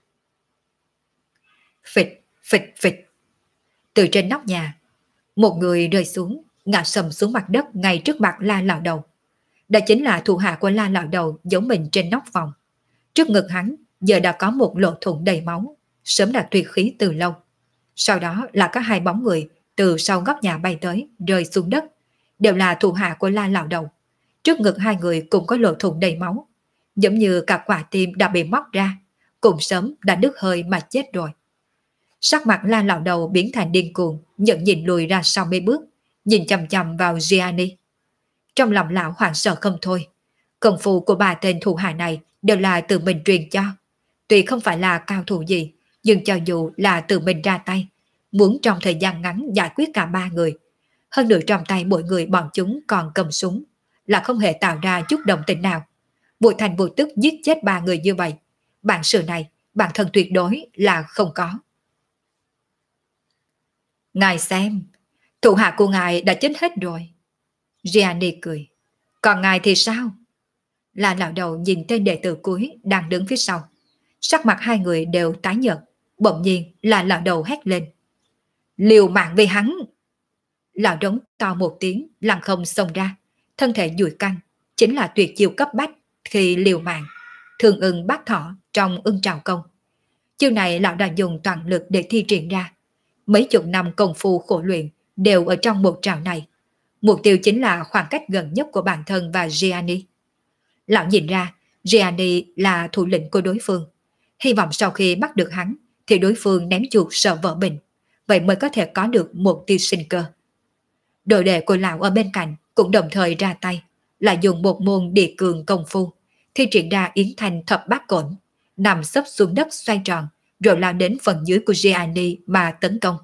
Phịch, phịch, phịch. Từ trên nóc nhà, một người rơi xuống, ngã sầm xuống mặt đất ngay trước mặt La lão đầu. Đó chính là thủ hạ của La lão đầu giấu mình trên nóc phòng. Trước ngực hắn giờ đã có một lỗ thủng đầy máu, sớm đã tuyệt khí từ lâu. Sau đó là có hai bóng người từ sau góc nhà bay tới, rơi xuống đất, đều là thủ hạ của La lão đầu. Trước ngực hai người cũng có lỗ thủng đầy máu, giống như cả quả tim đã bị móc ra, cũng sớm đã đứt hơi mà chết rồi. Sắc mặt La lão đầu biến thành điên cuồng, nhận nhìn lùi ra sau mấy bước, nhìn chằm chằm vào Gianni. Trong lòng lão hoảng sợ không thôi. Công phu của ba tên thủ hạ này đều là tự mình truyền cho. Tuy không phải là cao thủ gì, nhưng cho dù là tự mình ra tay, muốn trong thời gian ngắn giải quyết cả ba người. Hơn nữa trong tay mỗi người bọn chúng còn cầm súng, là không hề tạo ra chút động tĩnh nào. Vô thành vô tức giết chết ba người như vậy. Bản sự này, bản thân tuyệt đối là không có. Ngài xem, thủ hạ của ngài đã chết hết rồi. Gianni cười. Còn ngài thì sao? Là lão đầu nhìn tên đệ tử cuối đang đứng phía sau. Sắc mặt hai người đều tái nhợt. Bỗng nhiên là lão đầu hét lên. Liều mạng với hắn. Lão đống to một tiếng, lăng không xông ra. Thân thể dùi căng, chính là tuyệt chiêu cấp bách khi liều mạng. Thường ưng bát thỏ trong ưng trào công. Chiêu này lão đã dùng toàn lực để thi triển ra. Mấy chục năm công phu khổ luyện đều ở trong một trào này. Mục tiêu chính là khoảng cách gần nhất của bản thân và Gianni. Lão nhìn ra Gianni là thủ lĩnh của đối phương. Hy vọng sau khi bắt được hắn thì đối phương ném chuột sợ vỡ bình. Vậy mới có thể có được một tia sinh cơ. Đội đệ của lão ở bên cạnh cũng đồng thời ra tay, là dùng một môn địa cường công phu, thi triển ra yến thanh thập bát cổn, nằm sấp xuống đất xoay tròn, rồi lao đến phần dưới của Gianni mà tấn công.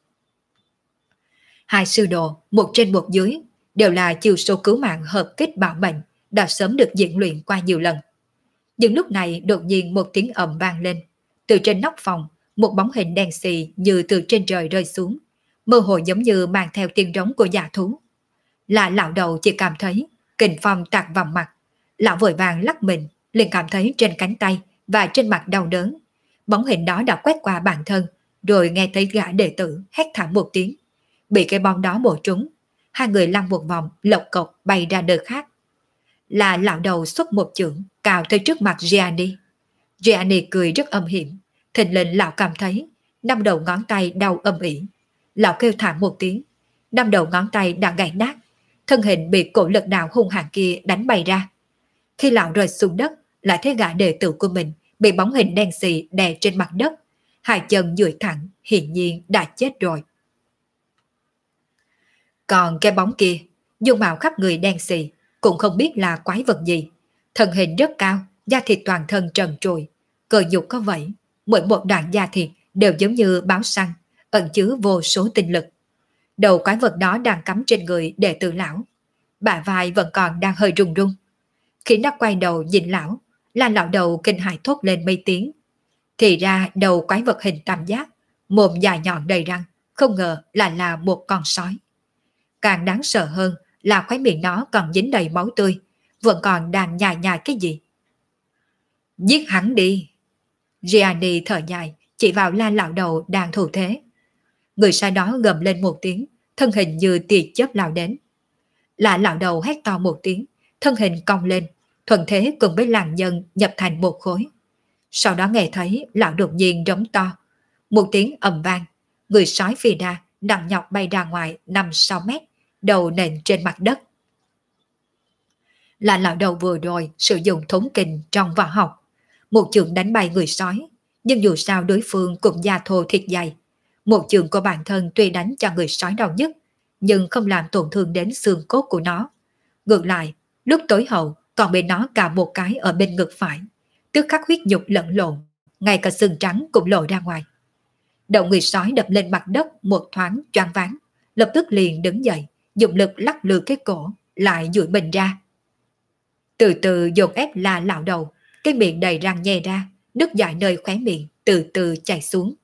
Hai sư đồ, một trên một dưới, đều là chiêu số cứu mạng hợp kích bảo mệnh, đã sớm được diễn luyện qua nhiều lần. Nhưng lúc này đột nhiên một tiếng ầm vang lên. Từ trên nóc phòng, một bóng hình đen xì như từ trên trời rơi xuống, mơ hồ giống như mang theo tiếng rống của dã thú. Là lão đầu chỉ cảm thấy kình phong tạt vào mặt. Lão vội vàng lắc mình, liền cảm thấy trên cánh tay và trên mặt đau đớn. Bóng hình đó đã quét qua bản thân, rồi nghe thấy gã đệ tử hét thảm một tiếng. Bị cái bom đó bổ trúng, hai người lăn một vòng lộc cộc bay ra nơi khác. Là lão đầu xuất một chưởng cào tới trước mặt Gianni. Gianni cười rất âm hiểm, thình lình lão cảm thấy năm đầu ngón tay đau âm ỉ. Lão kêu thảm một tiếng, năm đầu ngón tay đã gãy nát, thân hình bị cổ lực đạo hung hãn kia đánh bay ra. Khi lão rơi xuống đất, lại thấy gã đệ tử của mình bị bóng hình đen xì đè trên mặt đất, hai chân duỗi thẳng, hiển nhiên đã chết rồi. Còn cái bóng kia, dung mạo khắp người đen xì, cũng không biết là quái vật gì. Thân hình rất cao, da thịt toàn thân trần trụi, cơ nhục có vảy, mỗi một đoạn da thịt đều giống như báo săn, ẩn chứa vô số tinh lực. Đầu quái vật đó đang cắm trên người đệ tử lão, bả vai vẫn còn đang hơi rung rung. Khi nó quay đầu nhìn lão, là lão đầu kinh hãi thốt lên mấy tiếng. Thì ra đầu quái vật hình tam giác, mồm dài nhọn đầy răng, không ngờ là một con sói. Càng đáng sợ hơn là khóe miệng nó còn dính đầy máu tươi, vẫn còn đang nhai nhai cái gì. Giết hắn đi. Gianni thở dài, chỉ vào la lão đầu đang thủ thế. Người sai đó gầm lên một tiếng, thân hình như tia chớp lao đến. La lão đầu hét to một tiếng, thân hình cong lên, thuận thế cùng với làng nhân nhập thành một khối. Sau đó nghe thấy lão đột nhiên rống to, một tiếng ầm vang, người sói phi đa nặng nhọc bay ra ngoài 5-6 mét, đầu nện trên mặt đất. Là lão đầu vừa rồi sử dụng thốn kình trong võ học, một chưởng đánh bay người sói, nhưng dù sao đối phương cũng da thô thịt dày. Một chưởng của bản thân tuy đánh cho người sói đau nhất, nhưng không làm tổn thương đến xương cốt của nó. Ngược lại, lúc tối hậu còn bị nó cào một cái ở bên ngực phải, tức khắc huyết nhục lẫn lộn, ngay cả xương trắng cũng lộ ra ngoài. Đầu người sói đập lên mặt đất một thoáng choáng váng, lập tức liền đứng dậy, dùng lực lắc lư cái cổ, lại duỗi mình ra. Từ từ dồn ép là lão đầu, cái miệng đầy răng nhè ra, nước dãi nơi khóe miệng từ từ chảy xuống.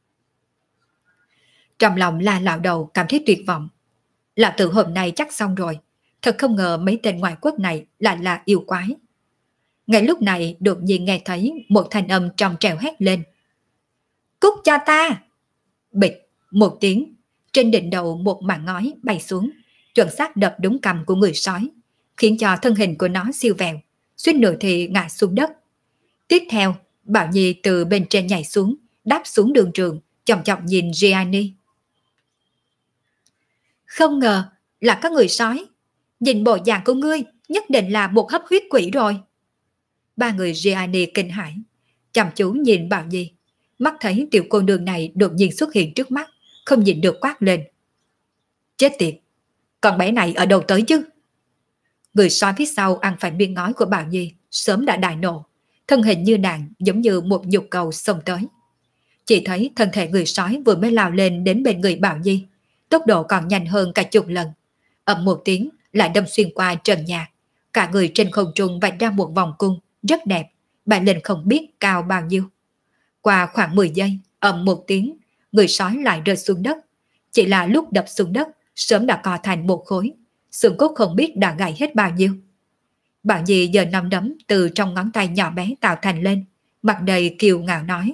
Trong lòng là lão đầu cảm thấy tuyệt vọng. Lão tử hôm nay chắc xong rồi, thật không ngờ mấy tên ngoại quốc này lại là yêu quái. Ngay lúc này đột nhiên nghe thấy một thanh âm trong trẻo hét lên. Cút cho ta! Bịch, một tiếng, trên đỉnh đầu một mảng ngói bay xuống, chuẩn xác đập đúng cằm của người sói, khiến cho thân hình của nó siêu vẹo, suýt nữa thì ngã xuống đất. Tiếp theo, Bảo Nhi từ bên trên nhảy xuống, đáp xuống đường trường, chòng chọc nhìn Gianni. Không ngờ là có người sói, nhìn bộ dạng của ngươi nhất định là một hấp huyết quỷ rồi. Ba người Gianni kinh hãi, chăm chú nhìn Bảo Nhi, mắt thấy tiểu cô nương này đột nhiên xuất hiện trước mắt, không nhịn được quát lên. Chết tiệt, con bé này ở đâu tới chứ? Người sói phía sau ăn phải miếng ngói của Bảo Nhi sớm đã đại nộ, thân hình như nàng giống như một nhục cầu xông tới. Chỉ thấy thân thể người sói vừa mới lao lên đến bên người Bảo Nhi, tốc độ còn nhanh hơn cả chục lần. Ầm một tiếng lại đâm xuyên qua trần nhà, cả người trên không trung vạch ra một vòng cung rất đẹp, bay lên không biết cao bao nhiêu. Qua khoảng 10 giây, ầm một tiếng, người sói lại rơi xuống đất. Chỉ là lúc đập xuống đất, sớm đã co thành một khối, xương cốt không biết đã gãy hết bao nhiêu. Bảo Nhi giờ nắm đấm từ trong ngón tay nhỏ bé tạo thành lên, mặt đầy kiêu ngạo nói.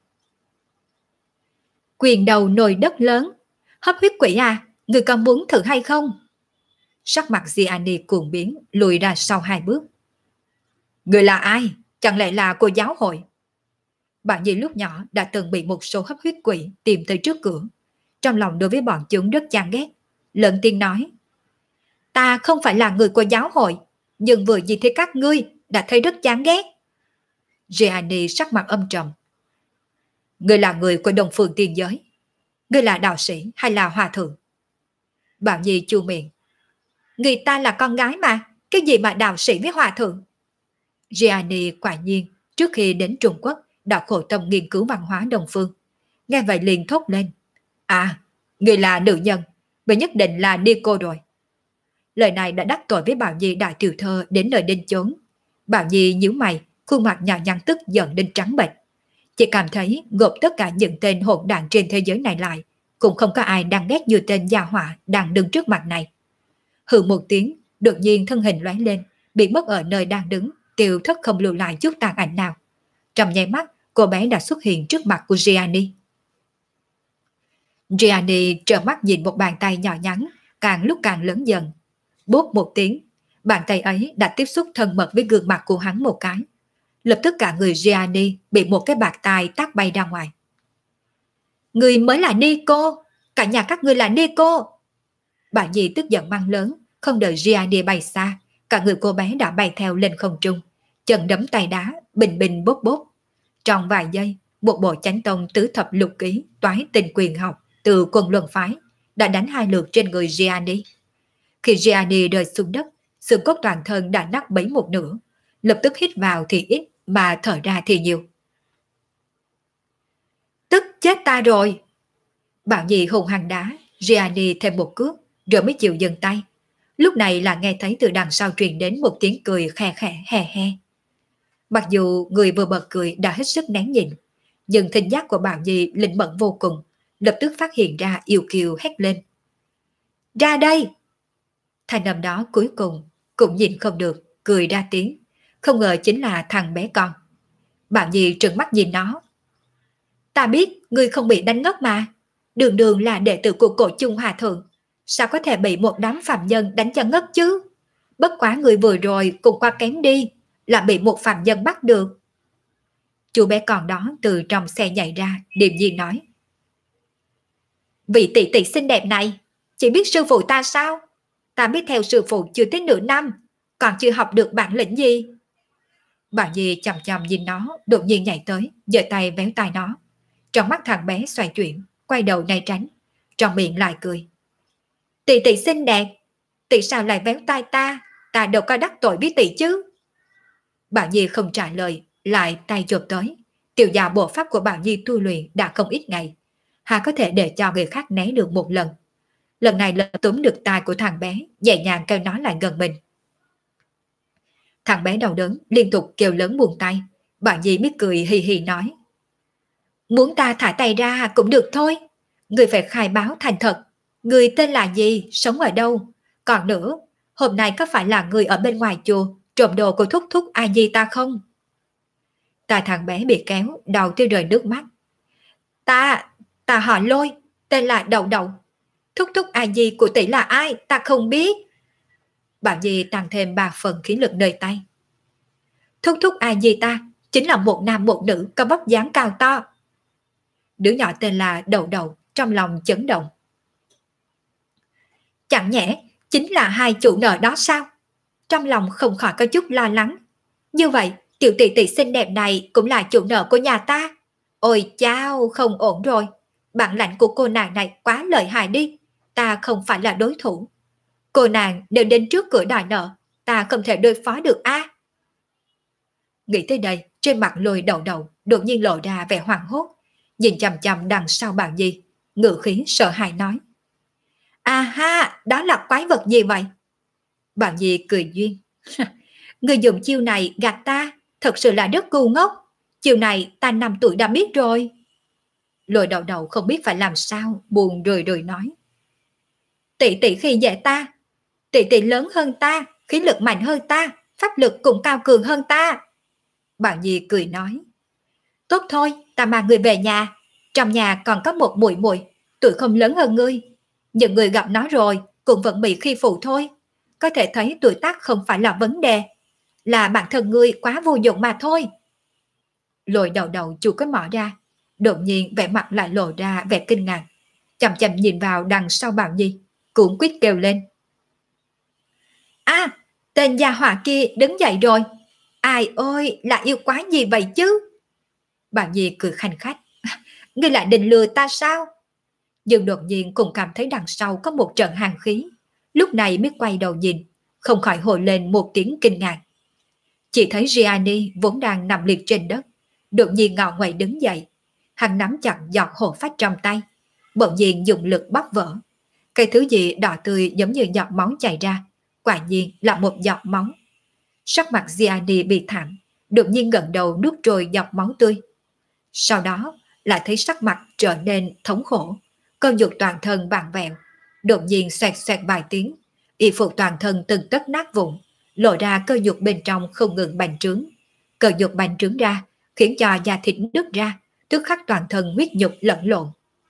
Quyền đầu nồi đất lớn, hấp huyết quỷ à, người còn muốn thử hay không? Sắc mặt Gianni cuồng biến, lùi ra sau 2 bước. Người là ai? Chẳng lẽ là cô giáo hội? Bảo Nhi lúc nhỏ đã từng bị một số hấp huyết quỷ tìm tới trước cửa. Trong lòng đối với bọn chúng rất chán ghét. Lớn tiếng nói. Ta không phải là người của giáo hội, nhưng vừa nhìn thấy các ngươi đã thấy rất chán ghét. Gianni sắc mặt âm trầm. Ngươi là người của Đông Phương Tiên Giới. Ngươi là đạo sĩ hay là hòa thượng? Bảo Nhi chu miệng. Người ta là con gái mà, cái gì mà đạo sĩ với hòa thượng? Gianni quả nhiên trước khi đến Trung Quốc đã khổ tâm nghiên cứu văn hóa Đông Phương. Nghe vậy liền thốt lên. À, người là nữ nhân, vậy nhất định là đi cô rồi. Lời này đã đắc tội với Bảo Nhi đại tiểu thơ đến nơi đến chốn. Bảo Nhi nhíu mày, khuôn mặt nhỏ nhăn tức giận đến trắng bệch. Chỉ cảm thấy gộp tất cả những tên hỗn đản trên thế giới này lại, cũng không có ai đang ghét như tên gia hỏa đang đứng trước mặt này. Hừ một tiếng, đột nhiên thân hình lóe lên, bị mất ở nơi đang đứng, tiêu thất không lưu lại chút tàn ảnh nào. Trong nháy mắt, cô bé đã xuất hiện trước mặt của Gianni. Gianni trợn mắt nhìn một bàn tay nhỏ nhắn, càng lúc càng lớn dần. Bốp một tiếng, bàn tay ấy đã tiếp xúc thân mật với gương mặt của hắn một cái. Lập tức cả người Gianni bị một cái bạt tai tát bay ra ngoài. Người mới là Nico, cả nhà các ngươi là Nico. Bà Nhi tức giận mang lớn, không đợi Gianni bay xa, Cả người cô bé đã bay theo lên không trung, chân đấm tay đá, bình bình bốp bốp. Trong vài giây, một bộ chánh tông tứ thập lục ký toái tinh quyền học từ Quân Luân phái đã đánh 2 lượt trên người Gianni. Khi Gianni rơi xuống đất, xương cốt toàn thân đã nát bấy một nửa, lập tức hít vào thì ít mà thở ra thì nhiều. Tức chết ta rồi! Bảo Nhi hùng hăng đá Gianni thêm một cước rồi mới chịu dừng tay. Lúc này là nghe thấy từ đằng sau truyền đến một tiếng cười khe khẽ he he. Mặc dù người vừa bật cười đã hết sức nén nhịn, nhưng thính giác của Bảo Nhi linh mẫn vô cùng, lập tức phát hiện ra yêu kiều hét lên. Ra đây! Thanh âm đó cuối cùng cũng nhìn không được, cười ra tiếng, không ngờ chính là thằng bé con. Bảo Nhi trừng mắt nhìn nó. Ta biết ngươi không bị đánh ngất mà, đường đường là đệ tử của Cổ Chung Hòa Thượng, sao có thể bị một đám phạm nhân đánh cho ngất chứ? Bất quá người vừa rồi cũng qua kém đi, là bị một phạm nhân bắt được. Chú bé con đó từ trong xe nhảy ra, điềm nhiên nói. Vị tỷ tỷ xinh đẹp này, chỉ biết sư phụ ta sao? Ta biết theo sư phụ chưa tới nửa năm, còn chưa học được bản lĩnh gì. Bà Nhi chằm chằm nhìn nó, đột nhiên nhảy tới, giơ tay véo tai nó. Trong mắt thằng bé xoay chuyển, quay đầu né tránh, trong miệng lại cười. Tỷ tỷ xinh đẹp, tỷ sao lại véo tai ta? Ta đâu có đắc tội với tỷ chứ. Bảo Nhi không trả lời, lại tay chộp tới. Tiểu già bộ pháp của Bảo Nhi tu luyện đã không ít ngày, hà có thể để cho người khác né được một lần. Lần này lần túm được tay của thằng bé, nhẹ nhàng kêu nó lại gần mình. Thằng bé đau đớn, liên tục kêu lớn buông tay. Bảo Nhi mới cười hì hì nói. Muốn ta thả tay ra cũng được thôi. Người phải khai báo thành thật. Người tên là gì, sống ở đâu? Còn nữa, hôm nay có phải là người ở bên ngoài chùa trộm đồ của thúc thúc A Di ta không? Ta thằng bé bị kéo, đầu tiêu rơi nước mắt. Ta họ Lôi, tên là Đậu Đậu. Thúc thúc A Di của tỷ là ai, ta không biết. Bảo Nhi tăng thêm 3 phần khí lực nơi tay. Thúc thúc A Di ta chính là một nam một nữ có vóc dáng cao to. Đứa nhỏ tên là Đậu Đậu trong lòng chấn động. Chẳng nhẽ chính là hai chủ nợ đó sao? Trong lòng không khỏi có chút lo lắng. Như vậy tiểu tỷ tỷ xinh đẹp này cũng là chủ nợ của nhà ta. Ôi chao, không ổn rồi. Bản lãnh của cô nàng này quá lợi hại đi. Ta không phải là đối thủ. Cô nàng nếu đến trước cửa đòi nợ, ta không thể đối phó được a. Nghĩ tới đây, trên mặt Lôi Đậu Đậu đột nhiên lộ ra vẻ hoảng hốt, nhìn chằm chằm đằng sau Bảo Nhi, ngữ khí sợ hãi nói. À ha, đó là quái vật gì vậy? Bảo Nhi cười duyên. Người dùng chiêu này gạt ta, thật sự là rất ngu ngốc. Chiêu này ta 5 tuổi đã biết rồi. Lôi Đậu Đậu không biết phải làm sao, buồn rười rười nói. Tỷ tỷ khi dễ ta, tỷ tỷ lớn hơn ta, khí lực mạnh hơn ta, pháp lực cũng cao cường hơn ta. Bảo Nhi cười nói. Tốt thôi, ta mang người về nhà. Trong nhà còn có một muội muội, tuổi không lớn hơn ngươi. Những người gặp nó rồi cũng vẫn bị khi phụ thôi. Có thể thấy tuổi tác không phải là vấn đề, là bản thân ngươi quá vô dụng mà thôi. Lôi Đầu Đầu chu cái mỏ ra, đột nhiên vẻ mặt lại lộ ra vẻ kinh ngạc, chậm chậm nhìn vào đằng sau Bảo Nhi, cuống quýt kêu lên. À, tên gia hỏa kia đứng dậy rồi. Ai ơi, là yêu quái gì vậy chứ? Bảo Nhi cười khanh khách. Ngươi lại định lừa ta sao? Nhưng đột nhiên cũng cảm thấy đằng sau có một trận hàn khí, lúc này mới quay đầu nhìn, không khỏi hồi lên một tiếng kinh ngạc. Chỉ thấy Gianni vốn đang nằm liệt trên đất, đột nhiên ngọ nguậy đứng dậy, hắn nắm chặt giọt hồ phách trong tay, bỗng nhiên dùng lực bóp vỡ. Cái thứ gì đỏ tươi giống như giọt máu chảy ra, quả nhiên là một giọt máu. Sắc mặt Gianni bị thảm, đột nhiên ngẩng đầu nuốt trôi giọt máu tươi. Sau đó lại thấy sắc mặt trở nên thống khổ, cơ nhục toàn thân vặn vẹo, đột nhiên xoẹt xoẹt vài tiếng, y phục toàn thân từng tấc nát vụn, lộ ra cơ nhục bên trong không ngừng bành trướng. Cơ nhục bành trướng ra khiến cho da thịt nứt ra, tức khắc toàn thân huyết nhục lẫn lộn.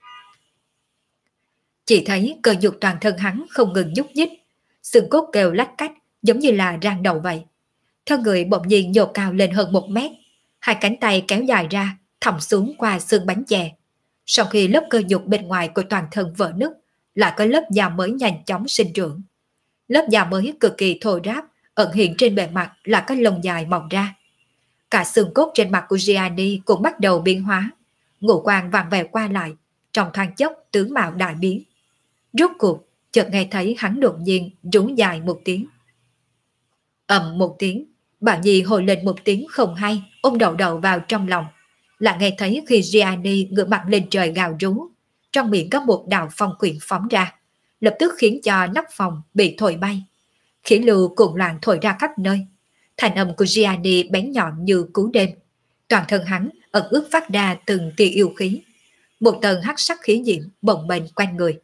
Chỉ thấy cơ nhục toàn thân hắn không ngừng nhúc nhích, xương cốt kêu lách cách giống như là rang đầu vậy. Thân người bỗng nhiên nhô cao lên hơn 1 mét, hai cánh tay kéo dài ra, thòng xuống qua xương bánh chè. Sau khi lớp cơ nhục bên ngoài của toàn thân vỡ nứt, lại có lớp da mới nhanh chóng sinh trưởng. Lớp da mới cực kỳ thô ráp ẩn hiện trên bề mặt là cái lông dài mọc ra. Cả xương cốt trên mặt của Gianni cũng bắt đầu biến hóa, ngũ quan vặn vẹo qua lại, trong thoáng chốc tướng mạo đại biến. Rốt cuộc, chợt nghe thấy hắn đột nhiên rú dài một tiếng. Ầm một tiếng, bà Nhi hồi lên một tiếng không hay, ôm đầu đầu vào trong lòng. Là nghe thấy khi Gianni ngửa mặt lên trời gào rú, trong miệng có một đạo phong quyển phóng ra, lập tức khiến cho nóc phòng bị thổi bay. Khí lưu cuồng loạn thổi ra khắp nơi. Thành âm của Gianni bén nhọn như cú đêm. Toàn thân hắn ẩn ướt phát ra từng tia yêu khí. Một tầng hắc sắc khí diễm bồng bềnh quanh người.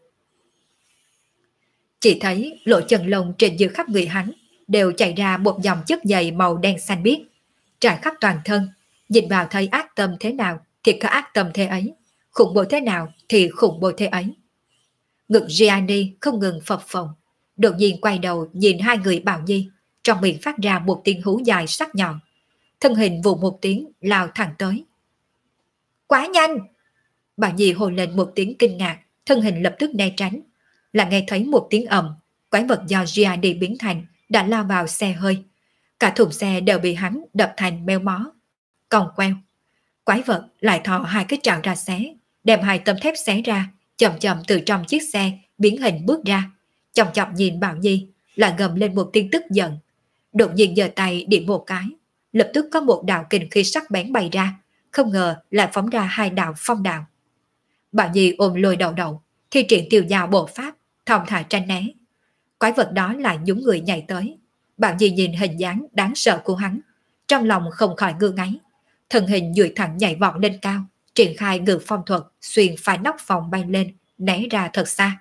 Chỉ thấy lỗ chân lông trên dưới khắp người hắn đều chảy ra một dòng chất dày màu đen xanh biếc, trải khắp toàn thân. Nhìn vào thấy ác tâm thế nào thì có ác tâm thế ấy, khủng bố thế nào thì khủng bố thế ấy. Ngực Gianni không ngừng phập phồng, đột nhiên quay đầu nhìn hai người Bảo Nhi, trong miệng phát ra một tiếng hú dài sắc nhọn, thân hình vù một tiếng lao thẳng tới. Quá nhanh! Bảo Nhi hô lên một tiếng kinh ngạc, thân hình lập tức né tránh. Là nghe thấy một tiếng ầm, quái vật do Gianni biến thành đã lao vào xe hơi. Cả thùng xe đều bị hắn đập thành meo mó. Còng queo. Quái vật lại thò hai cái trào ra xé, đem hai tấm thép xé ra, chậm chậm từ trong chiếc xe biến hình bước ra. Chòng chọc nhìn Bảo Nhi, là gầm lên một tiếng tức giận. Đột nhiên giơ tay điểm một cái, lập tức có một đạo kình khí sắc bén bay ra, không ngờ lại phóng ra hai đạo phong đạo. Bảo Nhi ôm lôi đầu đầu, thi triển tiêu dao bộ pháp, thong thả tránh né. Quái vật đó lại nhúng người nhảy tới. Bảo Nhi nhìn hình dáng đáng sợ của hắn, trong lòng không khỏi ngơ ngáy. Thân hình duỗi thẳng nhảy vọt lên cao, triển khai ngự phong thuật, xuyên phá nóc phòng bay lên, né ra thật xa.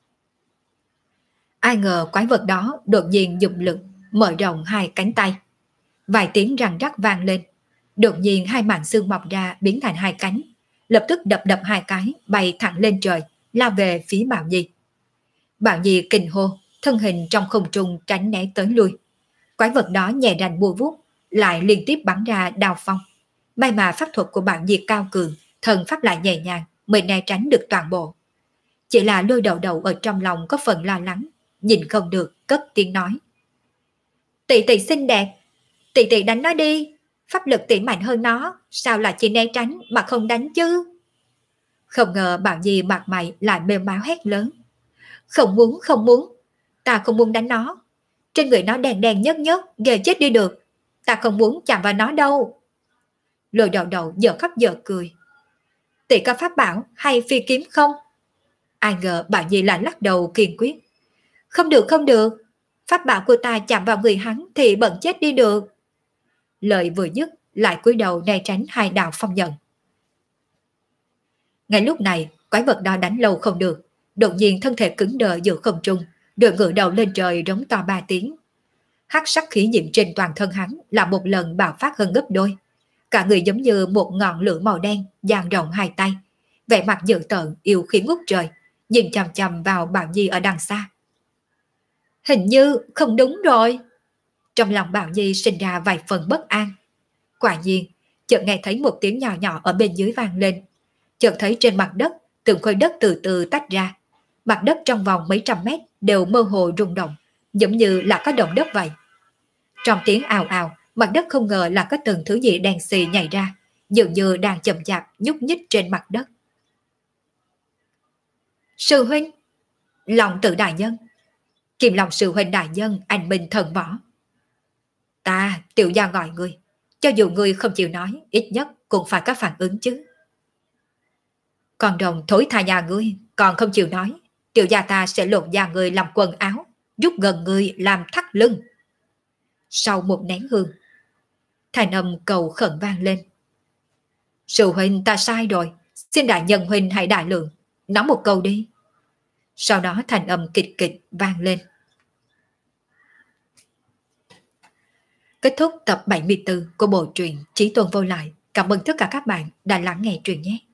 Ai ngờ quái vật đó đột nhiên dùng lực mở rộng hai cánh tay. Vài tiếng răng rắc vang lên, đột nhiên hai mảng xương mọc ra biến thành hai cánh, lập tức đập đập hai cái bay thẳng lên trời, lao về phía Bảo Nhi. Bảo Nhi kinh hô, thân hình trong không trung tránh né tới lui. Quái vật đó nhẹ rành bùa vuốt, lại liên tiếp bắn ra đao phong. May mà pháp thuật của Bảo Nhi cao cường, thần pháp lại nhẹ nhàng mới né tránh được toàn bộ. Chỉ là lôi đầu đầu ở trong lòng có phần lo lắng, nhìn không được cất tiếng nói. Tỷ tỷ xinh đẹp, tỷ tỷ đánh nó đi, pháp lực tỷ mạnh hơn nó, sao lại chỉ né tránh mà không đánh chứ? Không ngờ Bảo Nhi mặt mày lại mềm máu hét lớn. Không muốn, ta không muốn đánh nó. Trên người nó đèn đèn nhớt nhớt, ghê chết đi được. Ta không muốn chạm vào nó đâu. Lôi đầu đầu giờ khóc giờ cười. Tỷ có pháp bảo hay phi kiếm không? Ai ngờ Bảo Nhi lại lắc đầu kiên quyết. Không được. Pháp bảo của ta chạm vào người hắn thì bận chết đi được. Lời vừa dứt lại cúi đầu né tránh hai đạo phong nhận. Ngay lúc này, quái vật đó đánh lâu không được, đột nhiên thân thể cứng đờ giữa không trung, rồi ngửa đầu lên trời rống to 3 tiếng. Hắc sắc khí diễm trên toàn thân hắn là một lần bạo phát hơn gấp đôi. Cả người giống như một ngọn lửa màu đen dang rộng hai tay, vẻ mặt dữ tợn yêu khí ngút trời, nhìn chằm chằm vào Bảo Nhi ở đằng xa. Hình như không đúng rồi. Trong lòng Bảo Nhi sinh ra vài phần bất an. Quả nhiên, chợt nghe thấy một tiếng nhỏ nhỏ ở bên dưới vang lên. Chợt thấy trên mặt đất, từng khối đất từ từ tách ra. Mặt đất trong vòng mấy trăm mét đều mơ hồ rung động, giống như là có động đất vậy. Trong tiếng ào ào, mặt đất không ngờ là có từng thứ gì đen xì nhảy ra, dường như đang chậm chạp nhúc nhích trên mặt đất. Sư huynh, Long Tử đại nhân, Kim Long sư huynh đại nhân, anh minh thần võ. Ta, tiểu gia gọi người, cho dù người không chịu nói, ít nhất cũng phải có phản ứng chứ. Con rồng thối tha nhà ngươi, còn không chịu nói, tiểu gia ta sẽ lột da người làm quần áo, rút gần người làm thắt lưng. Sau một nén hương, thanh âm cầu khẩn vang lên. Sư huynh ta sai rồi, xin đại nhân huynh hãy đại lượng, nói một câu đi. Sau đó thanh âm kịch kịch vang lên. Kết thúc tập 74 của bộ truyện Chí Tôn Vô Lại. Cảm ơn tất cả các bạn đã lắng nghe truyện nhé.